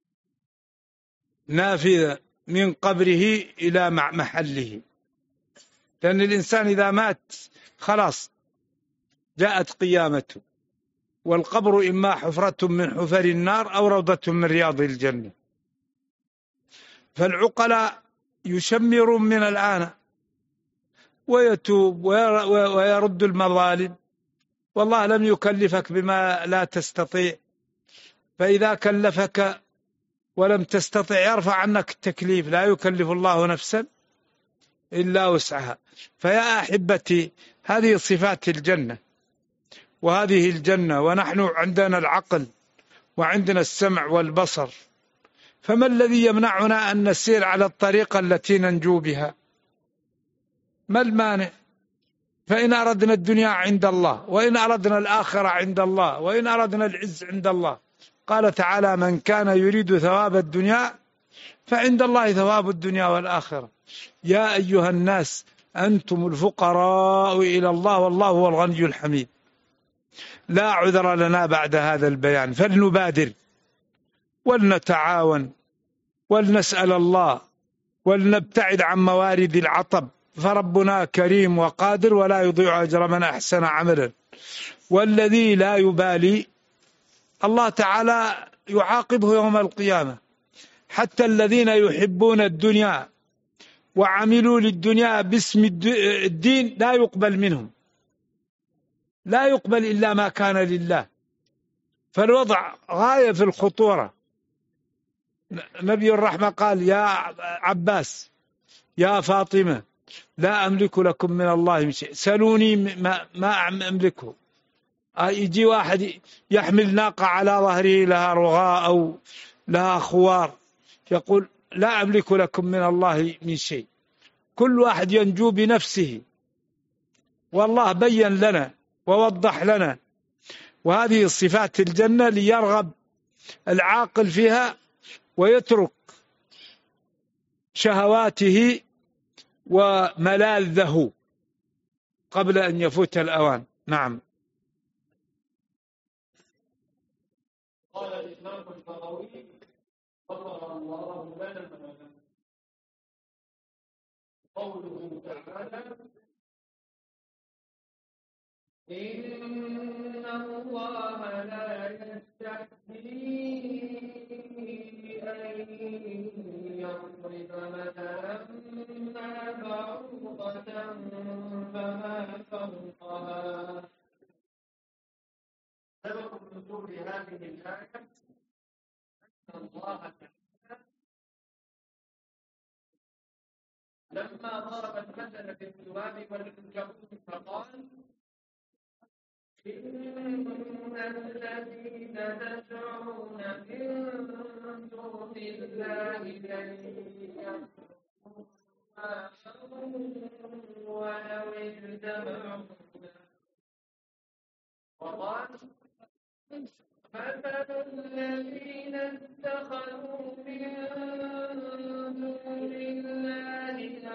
نافذة من قبره إلى محله، لأن الإنسان إذا مات خلاص جاءت قيامته، والقبر إما حفرة من حفر النار أو روضة من رياض الجنة. فالعقلاء يشمر من الآن ويتوب ويرد المظالم، والله لم يكلفك بما لا تستطيع، فإذا كلفك ولم تستطع يرفع عنك التكليف، لا يكلف الله نفسا إلا وسعها. فيا أحبتي هذه صفات الجنة، وهذه الجنة، ونحن عندنا العقل وعندنا السمع والبصر، فما الذي يمنعنا أن نسير على الطريقة التي ننجو بها؟ ما المانع؟ فإن أردنا الدنيا عند الله، وإن أردنا الآخرة عند الله، وإن أردنا العز عند الله. قال تعالى من كان يريد ثواب الدنيا فعند الله ثواب الدنيا والآخرة. يا أيها الناس أنتم الفقراء إلى الله والله هو الغني الحميد. لا عذر لنا بعد هذا البيان، فلنبادر ولنتعاون ولنسأل الله ولنبتعد عن موارد العطب، فربنا كريم وقادر ولا يضيع أجر من أحسن عملا. والذي لا يبالي الله تعالى يعاقبه يوم القيامة. حتى الذين يحبون الدنيا وعملوا للدنيا باسم الدين لا يقبل منهم، لا يقبل إلا ما كان لله. فالوضع غاية في الخطورة. نبي الرحمة قال يا عباس يا فاطمة لا أملك لكم من الله من شيء، سلوني ما أملكه. يجي واحد يحمل ناقة على ظهره لها رغاء أو لها خوار، يقول لا أملك لكم من الله من شيء. كل واحد ينجو بنفسه، والله بين لنا ووضح لنا. وهذه صفات الجنة ليرغب العاقل فيها ويترك شهواته وملاذه قبل أن يفوت الأوان. نعم. قال الإمام البغوي غفر الله لنا قوله تعالى إن الله لا يستحيي أن يضرب مثلا ما بعوضة فما فوقها. سبب نزول هذه الآية أن الله تعالى لما ضرب المثل في الذباب والعنكبوت فقال إن الذين الذين تدعون من دون الله لن يخلقوا ولو اجتمعوا مثل الذين اتخذوا من دون الله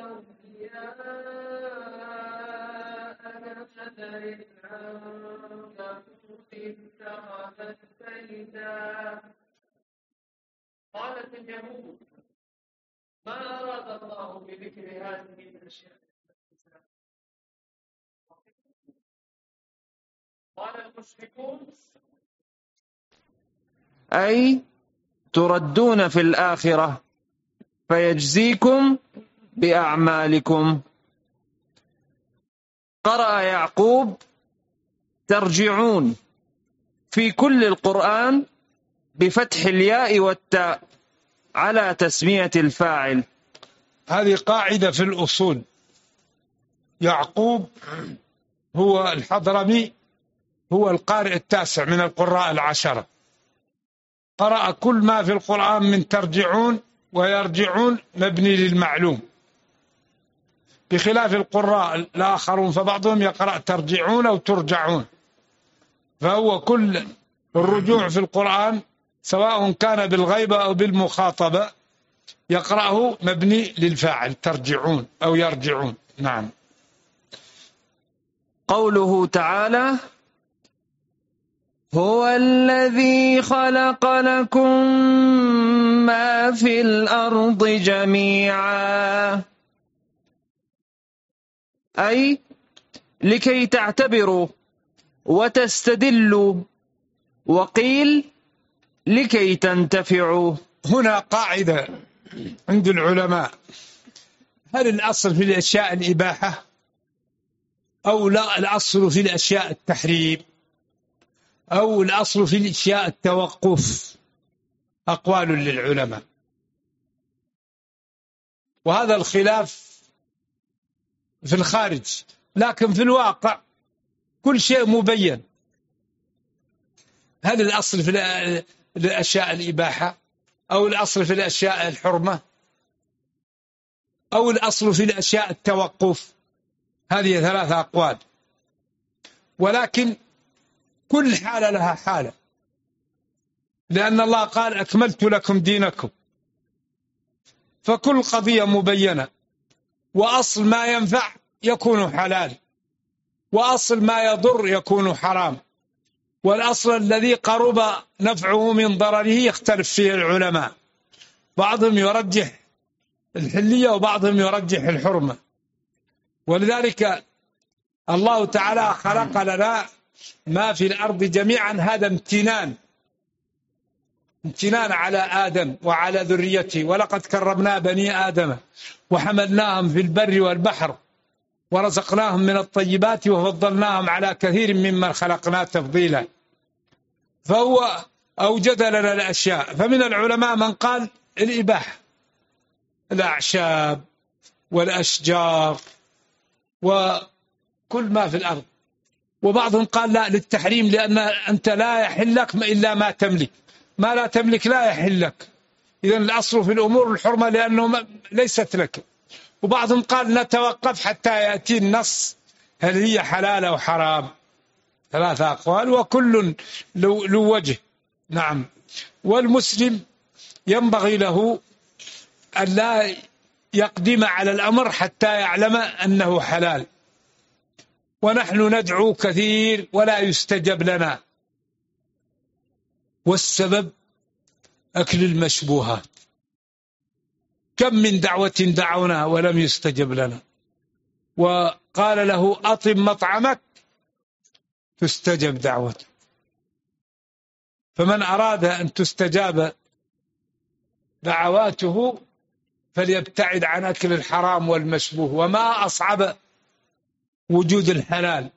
أولياء كمثل العنكبوت اتخذت بيتا قالت اليهود ما أراد الله بذكر هذه الأشياء قال المشركون أي تردون في الآخرة فيجزيكم بأعمالكم. قرأ يعقوب ترجعون في كل القرآن بفتح الياء والتاء على تسمية الفاعل. هذه قاعدة في الأصول. يعقوب هو الحضرمي، هو القارئ التاسع من القراء العشرة، قرأ كل ما في القرآن من ترجعون ويرجعون مبني للمعلوم، بخلاف القراء الآخرون فبعضهم يقرأ ترجعون أو ترجعون. فهو كل الرجوع في القرآن سواء كان بالغيبة أو بالمخاطبة يقرأه مبني للفاعل ترجعون أو يرجعون. نعم. قوله تعالى هو الذي خلق لكم ما في الأرض جميعا، أي لكي تعتبروا وتستدلوا، وقيل لكي تنتفعوا. هنا قاعدة عند العلماء: هل الأصل في الأشياء الإباحة أو لا الأصل في الأشياء التحريم أو الأصل في الأشياء التوقف؟ أقوال للعلماء، وهذا الخلاف في الخارج، لكن في الواقع كل شيء مبين. هل الأصل في الأشياء الإباحة أو الأصل في الأشياء الحرمة أو الأصل في الأشياء التوقف؟ هذه ثلاثة أقوال، ولكن كل حالة لها حالة، لأن الله قال أكملت لكم دينكم، فكل قضية مبينة، وأصل ما ينفع يكون حلال، وأصل ما يضر يكون حرام، والأصل الذي قرب نفعه من ضرره يختلف فيه العلماء، بعضهم يرجح الحلية وبعضهم يرجح الحرمة. ولذلك الله تعالى خلق لنا ما في الأرض جميعا، هذا امتنان على آدم وعلى ذريته، ولقد كرمنا بني آدم وحملناهم في البر والبحر ورزقناهم من الطيبات وفضلناهم على كثير ممن خلقنا تفضيلا. فهو أوجد لنا الأشياء، فمن العلماء من قال الإباحة، الأعشاب والأشجار وكل ما في الأرض، وبعضهم قال لا للتحريم، لأن أنت لا يحل لك إلا ما تملك، ما لا تملك لا يحل لك، إذن الأصل في الأمور الحرمة لأنه ليست لك. وبعضهم قال نتوقف حتى يأتي النص هل هي حلال أو حرام. ثلاثة أقوال وكل له وجه. نعم. والمسلم ينبغي له أن لا يقدم على الأمر حتى يعلم أنه حلال، ونحن ندعو كثير ولا يستجب لنا، والسبب أكل المشبوهات. كم من دعوة دعونا ولم يستجب لنا، وقال له أطب مطعمك تستجب دعوته. فمن أراد أن تستجاب دعواته فليبتعد عن أكل الحرام والمشبوه، وما أصعب وجود الحلال.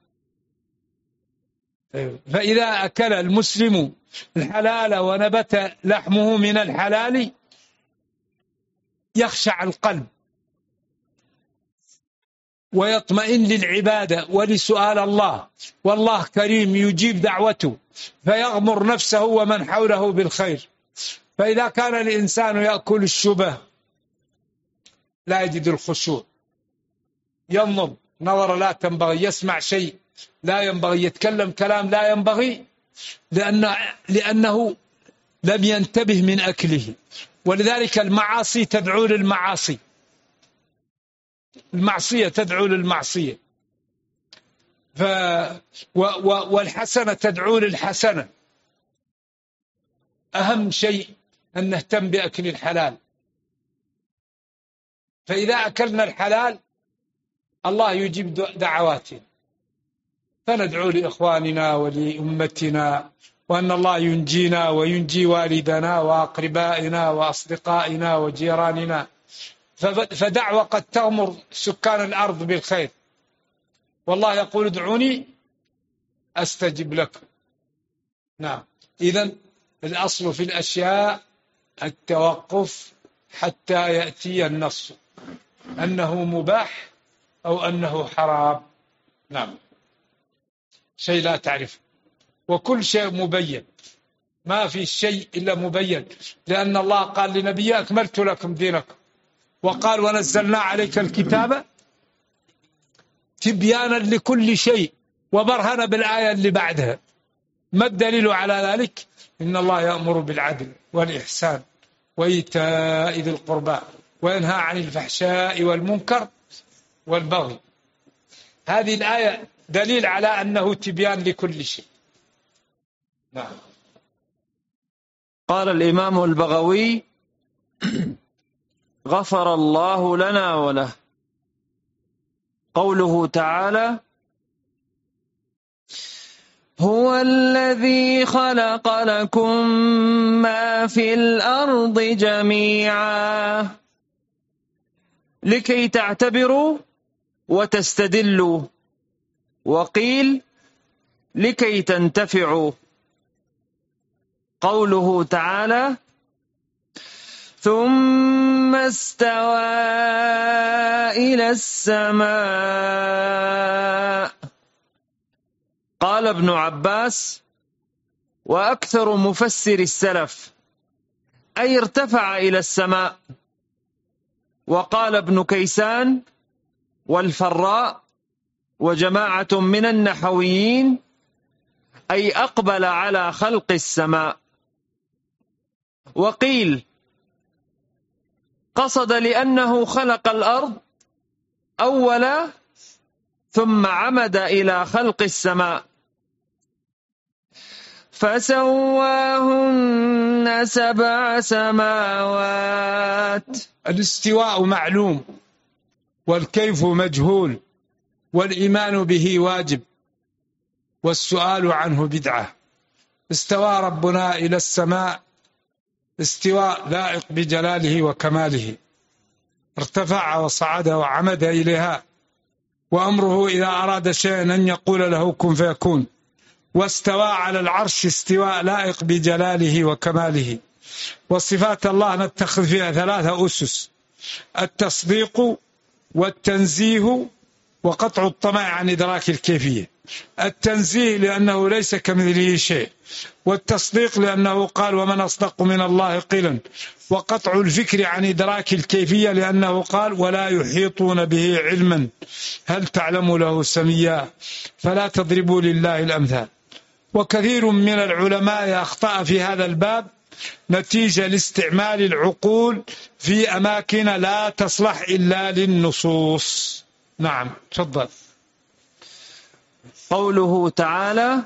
فإذا أكل المسلم الحلال ونبت لحمه من الحلال يخشع القلب ويطمئن للعبادة ولسؤال الله، والله كريم يجيب دعوته، فيغمر نفسه ومن حوله بالخير. فإذا كان الإنسان يأكل الشبه لا يجد الخشوع، ينظر نظر لا تنبغي، يسمع شيء لا ينبغي، يتكلم كلام لا ينبغي، لأنه لم ينتبه من أكله. ولذلك المعاصي تدعو للمعاصي، المعصية تدعو للمعصية، والحسنة تدعو للحسنة. أهم شيء أن نهتم بأكل الحلال، فإذا أكلنا الحلال الله يجيب دعواتنا، فندعو لإخواننا ولأمتنا وأن الله ينجينا وينجي والدنا وأقربائنا وأصدقائنا وجيراننا. فدعوة قد تغمر سكان الأرض بالخير، والله يقول ادعوني أستجب لكم. نعم، إذن الأصل في الأشياء التوقف حتى يأتي النص أنه مباح أو أنه حرام. نعم، شيء لا تعرف، وكل شيء مبين، ما في شيء إلا مبين، لأن الله قال لنبيه أكملت لكم دينكم، وقال ونزلنا عليك الكتاب تبيانا لكل شيء وبرهنا بالآية اللي بعدها. ما الدليل على ذلك؟ إن الله يأمر بالعدل والإحسان وإيتاء ذي القربى وينهى عن الفحشاء والمنكر والبغي. هذه الآية دليل على أنه تبيان لكل شيء. نعم. قال الإمام البغوي غفر الله لنا وله. قوله تعالى هو الذي خلق لكم ما في الأرض جميعا لكي تعتبروا وتستدلوا، وقيل لكي تنتفعوا. قوله تعالى ثم استوى إلى السماء. قال ابن عباس وأكثر مفسر السلف أي ارتفع إلى السماء. وقال ابن كيسان والفراء وجماعة من النحويين أي أقبل على خلق السماء. وقيل قصد لأنه خلق الأرض أولا ثم عمد إلى خلق السماء. فسواهن 7 سماوات. الاستواء معلوم والكيف مجهول والإيمان به واجب والسؤال عنه بدعة. استوى ربنا إلى السماء استواء لائق بجلاله وكماله، ارتفع وصعد وعمد إليها، وأمره إذا أراد شيئا أن يقول له كن فيكون. واستوى على العرش استواء لائق بجلاله وكماله. وصفات الله نتخذ فيها 3 أسس: التصديق والتنزيه وقطع الطمع عن إدراك الكيفية. التنزيه لأنه ليس كمثله شيء، والتصديق لأنه قال ومن أصدق من الله قيلا، وقطع الفكر عن إدراك الكيفية لأنه قال ولا يحيطون به علما هل تعلم له سميا فلا تضربوا لله الأمثال. وكثير من العلماء أخطأ في هذا الباب نتيجة لاستعمال العقول في أماكن لا تصلح إلا للنصوص. نعم، تفضل. قوله تعالى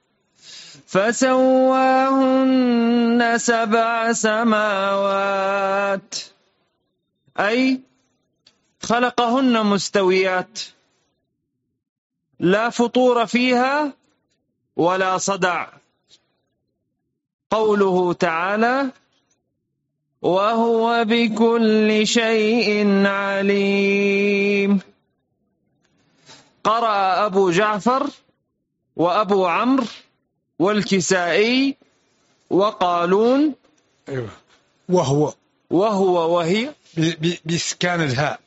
فسواهن 7 سماوات أي خلقهن مستويات لا فطور فيها ولا صدع. قوله تعالى وهو بكل شيء عليم. قرأ أبو جعفر وأبو عمرو والكسائي وقالون أيوة. وهو وهي بإسكان الهاء.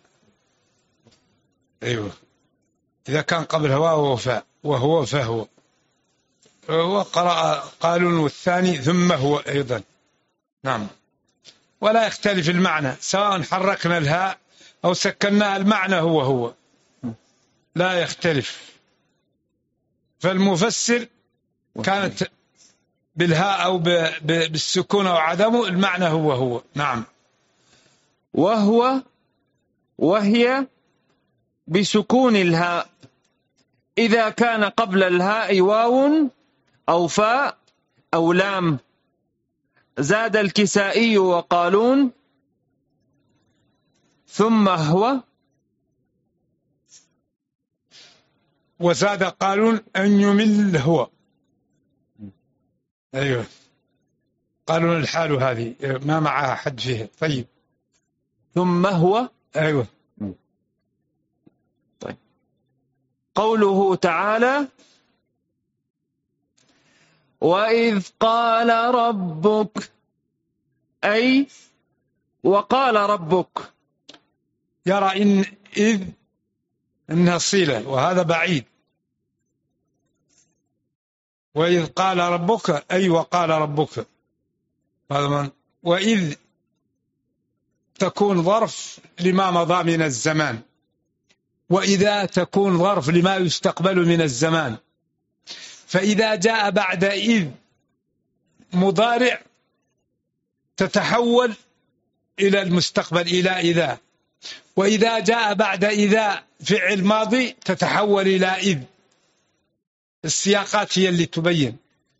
أيوة، إذا كان قبل هواء وفاء، وهو فهو. وقرأ قالون والثاني ثم هو أيضا. نعم. ولا يختلف المعنى سواء حركنا الهاء أو سكناها، المعنى هو لا يختلف. فالمفسر كانت بالهاء أو بالسكون أو عدمه، المعنى هو. نعم. وهي بسكون الهاء إذا كان قبل الهاء واو أو فاء أو لام. زاد الكسائي وقالون ثم هو، وزاد قالون أن يمل هو. أيوه، قالون الحال هذه ما معها حد فيها. طيب، ثم هو. أيوه. طيب، قوله تعالى: وإذ قال ربك، أي وقال ربك. يرى إن إذ إنها صلة وهذا بعيد. وإذ قال ربك أي وقال ربك. وإذ تكون ظرف لما مضى من الزمان، وإذا تكون ظرف لما يستقبل من الزمان. فإذا جاء بعد إذ مضارع تتحول إلى المستقبل إلى إذا، وإذا جاء بعد إذا فعل ماضي تتحول إلى إذ. السياقات هي اللي تبين.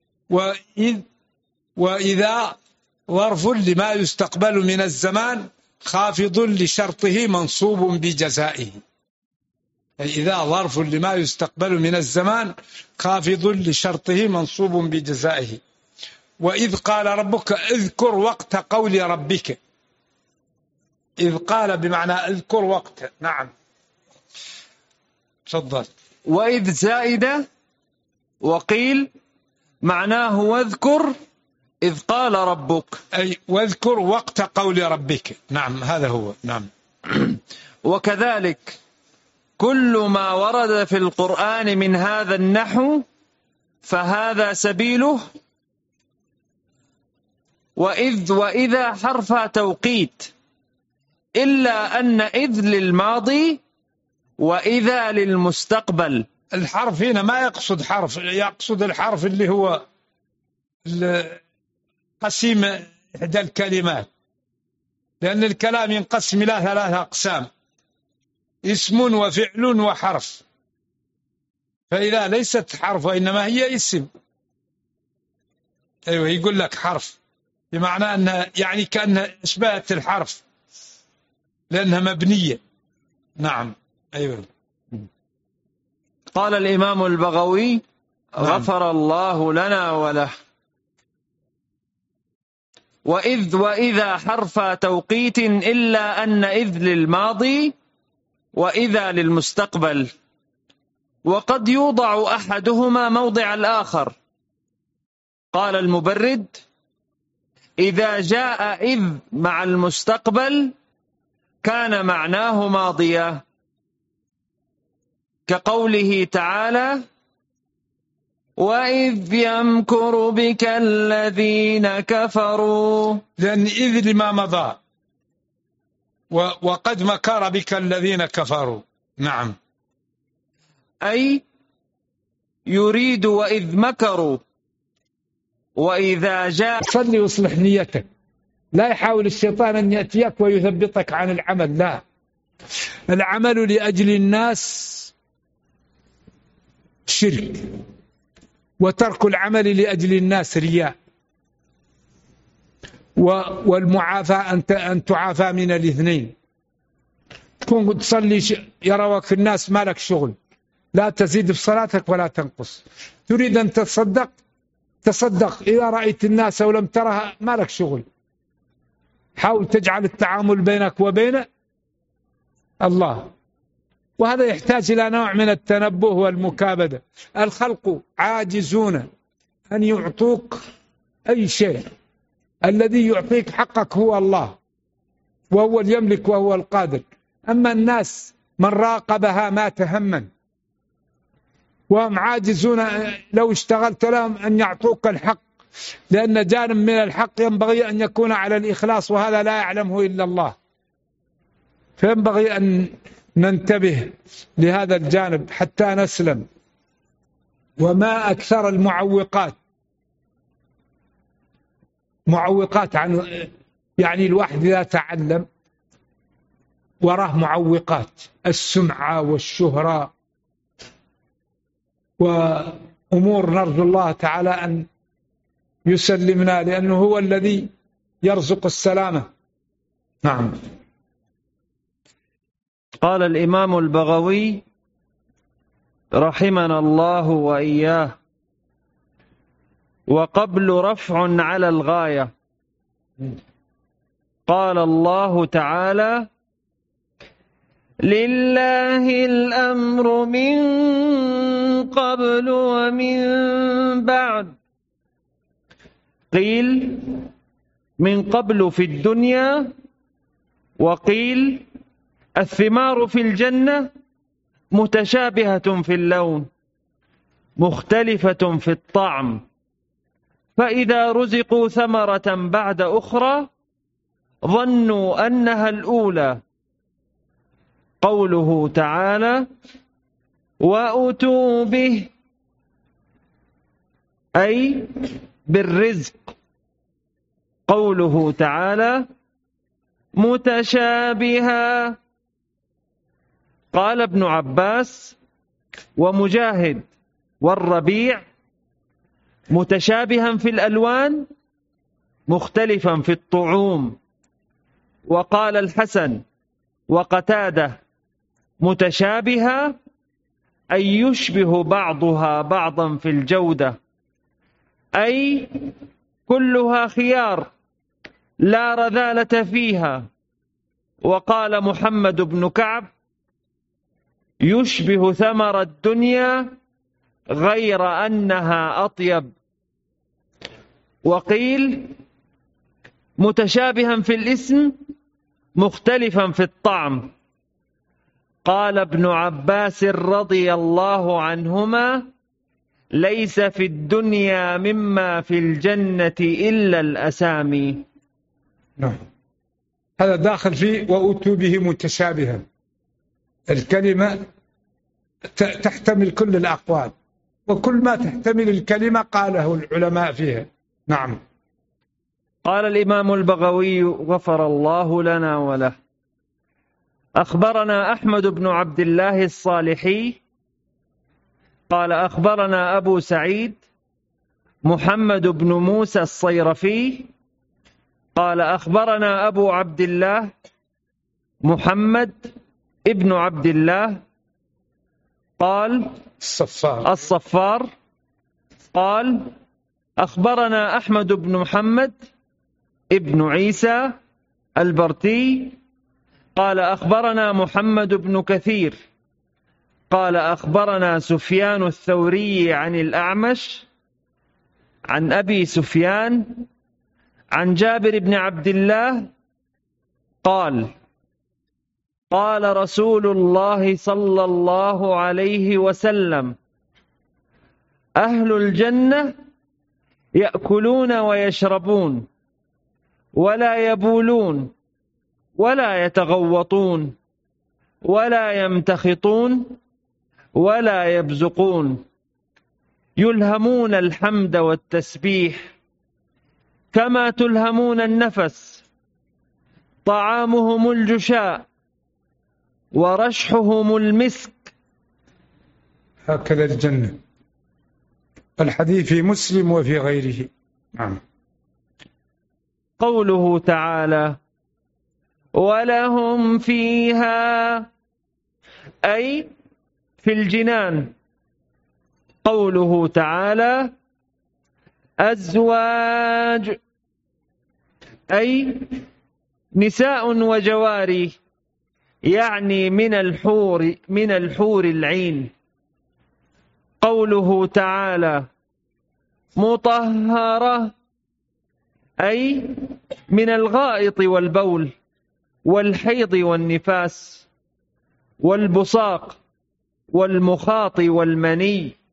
وإذا ظرف لما يستقبل من الزمان خافض لشرطه منصوب بجزائه. إذا ظرف لما يستقبل من الزمان خافض لشرطه منصوب بجزائه. وإذ قال ربك اذكر وقت قول ربك. إذ قال بمعنى اذكر وقت. نعم، تفضل. وإذ زائدة، وقيل معناه واذكر إذ قال ربك، أي واذكر وقت قول ربك. نعم، هذا هو. نعم. وكذلك كل ما ورد في القرآن من هذا النحو فهذا سبيله. وإذا حرف توقيت، إلا أن إذ للماضي وإذا للمستقبل. الحرف هنا ما يقصد حرف، يقصد الحرف اللي هو قسيم إحدى الكلمات، لأن الكلام ينقسم إلى 3 أقسام: اسم وفعل وحرف. فإذا ليست حرف وإنما هي اسم، أيوة، يقول لك حرف بمعنى أنها يعني كأنها أشبهت الحرف لأنها مبنية. نعم، أيوة. قال الإمام البغوي غفر الله لنا وله: وإذا حرف توقيت، إلا أن إذ للماضي وإذا للمستقبل، وقد يوضع أحدهما موضع الآخر. قال المبرد: إذا جاء إذ مع المستقبل كان معناه ماضيا، كقوله تعالى: وإذ يمكر بك الذين كفروا. لأن إذ لما مضى، وقد مكر بك الذين كفروا. نعم، أي يريد وإذ مكروا. وإذا جاء، صلي واصلح نيتك، لا يحاول الشيطان أن يأتيك ويثبطك عن العمل. لا، العمل لأجل الناس شرك، وترك العمل لأجل الناس رياء. والمعافاة أن تعافى من الاثنين. تكون تصلي يروك الناس ما لك شغل، لا تزيد في صلاتك ولا تنقص. تريد أن تصدق إذا رأيت الناس ولم ترها ما لك شغل. حاول تجعل التعامل بينك وبين الله، وهذا يحتاج إلى نوع من التنبه والمكابدة. الخلق عاجزون أن يعطوك أي شيء، الذي يعطيك حقك هو الله، وهو يملك وهو القادر. أما الناس من راقبها مات هما. وهم عاجزون لو اشتغلت لهم أن يعطوك الحق، لأن جانب من الحق ينبغي أن يكون على الإخلاص، وهذا لا يعلمه إلا الله. فينبغي أن ننتبه لهذا الجانب حتى نسلم. وما أكثر المعوقات عن يعني الواحد إذا تعلم وراه معوقات، السمعة والشهرة وأمور نرجو الله تعالى أن يسلمنا، لأنه هو الذي يرزق السلامة. نعم. قال الإمام البغوي رحمنا الله وإياه: وقبل رفع على الغاية. قال الله تعالى: لله الأمر من قبل ومن بعد. قيل من قبل في الدنيا، وقيل الثمار في الجنة متشابهة في اللون مختلفة في الطعم، فإذا رزقوا ثمرة بعد أخرى ظنوا أنها الأولى. قوله تعالى: وأتوا به، أي بالرزق. قوله تعالى: متشابها. قال ابن عباس ومجاهد والربيع: متشابها في الألوان مختلفا في الطعوم. وقال الحسن وقتادة: متشابها أي يشبه بعضها بعضا في الجودة، أي كلها خيار لا رذالة فيها. وقال محمد بن كعب: يشبه ثمر الدنيا غير أنها أطيب. وقيل متشابها في الاسم مختلفا في الطعم. قال ابن عباس رضي الله عنهما: ليس في الدنيا مما في الجنة إلا الأسامي. نعم. هذا داخل فيه وأتوا به متشابها. الكلمة تحتمل كل الأقوال، وكل ما تحتمل الكلمة قاله العلماء فيها. نعم. قال الإمام البغوي غفر الله لنا وله: أخبرنا أحمد بن عبد الله الصالحي قال أخبرنا أبو سعيد محمد بن موسى الصيرفي قال أخبرنا أبو عبد الله محمد ابن عبد الله قال الصفار قال أخبرنا أحمد بن محمد ابن عيسى البرتي قال أخبرنا محمد بن كثير قال أخبرنا سفيان الثوري عن الأعمش عن أبي سفيان عن جابر بن عبد الله قال قال رسول الله صلى الله عليه وسلم: أهل الجنة يأكلون ويشربون ولا يبولون ولا يتغوطون ولا يمتخطون ولا يبزقون، يلهمون الحمد والتسبيح كما تلهمون النفس، طعامهم الجشاء ورشحهم المسك. هكذا الجنة. الحديث في مسلم وفي غيره. نعم. قوله تعالى: ولهم فيها أي في الجنان. قوله تعالى: أزواج أي نساء وجواري، يعني من الحور العين. قوله تعالى: مطهرة أي من الغائط والبول والحيض والنفاس والبصاق والمخاط والمني.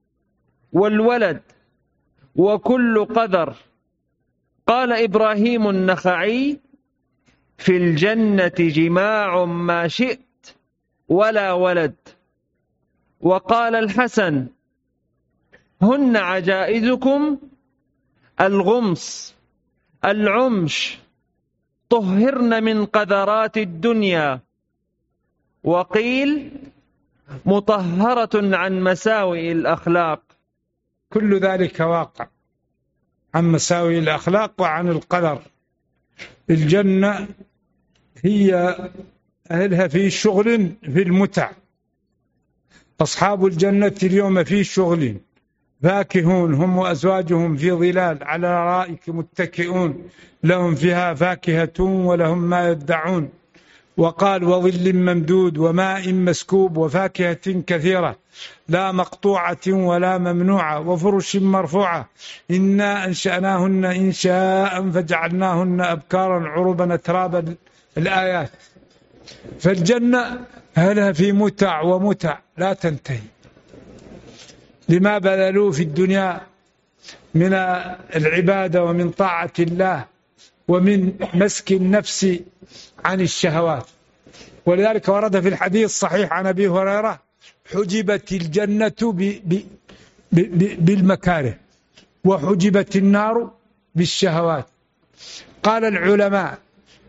والولد وكل قدر. قال إبراهيم النخعي: في الجنة جماع ما شئت ولا ولد. وقال الحسن: هن عجائزكم الغمس العمش طهرن من قذرات الدنيا. وقيل: مطهرة عن مساوئ الأخلاق. كل ذلك واقع عن مساوئ الأخلاق وعن القدر. الجنة هي أهلها في شغل في المتع. أصحاب الجنة اليوم في شغل فاكهون هم وأزواجهم في ظلال على الأرائك متكئون لهم فيها فاكهة ولهم ما يدعون. وقال: وظل ممدود وماء مسكوب وفاكهة كثيرة لا مقطوعة ولا ممنوعة وفرش مرفوعة إنا أنشأناهن إنشاء فجعلناهن أبكارا عربا أترابا. الآيات. فالجنة هلها في متع ومتع لا تنتهي لما بذلوا في الدنيا من العبادة ومن طاعة الله ومن مسك النفس عن الشهوات. ولذلك ورد في الحديث الصحيح عن أبي هريرة: حجبت الجنة بالمكاره وحجبت النار بالشهوات. قال العلماء: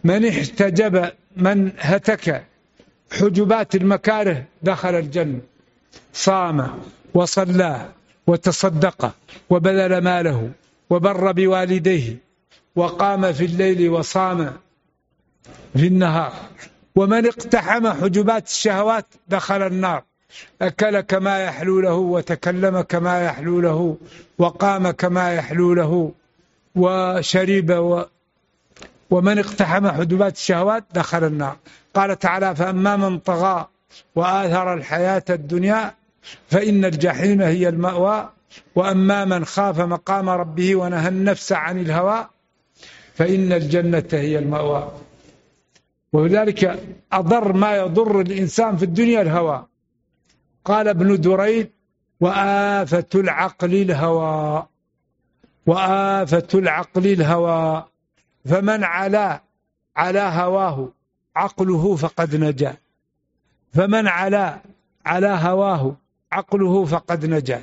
من هتك حجبات المكاره دخل الجنة، صام وصلى وتصدق وبذل ماله وبر بوالديه وقام في الليل وصام في النهار. ومن اقتحم حجبات الشهوات دخل النار، أكل كما يحلو له وتكلم كما يحلو له وقام كما يحلو له وشرب ومن اقتحم حجبات الشهوات دخل النار. قال تعالى: فأما من طغى وآثر الحياة الدنيا فإن الجحيم هي المأوى وأما من خاف مقام ربه ونهى النفس عن الهوى فإن الجنة هي المأوى. ولذلك أضر ما يضر الإنسان في الدنيا الهوى. قال ابن دريد: وآفة العقل الهوى، وآفة العقل الهوى، فمن على هواه عقله فقد نجا، فمن على هواه عقله فقد نجا.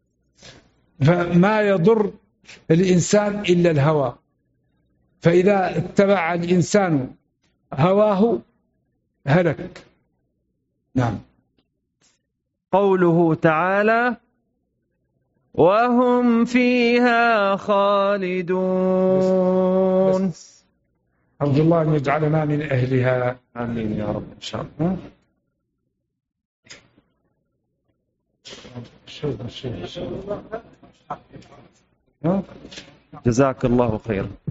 فما يضر الإنسان إلا الهوى، فإذا اتبع الإنسان هواه هلك. نعم. قوله تعالى: وهم فيها خالدون. أرجو الله أن يجعلنا من أهلها. آمين يا رب إن شاء الله. جزاك الله خيرا.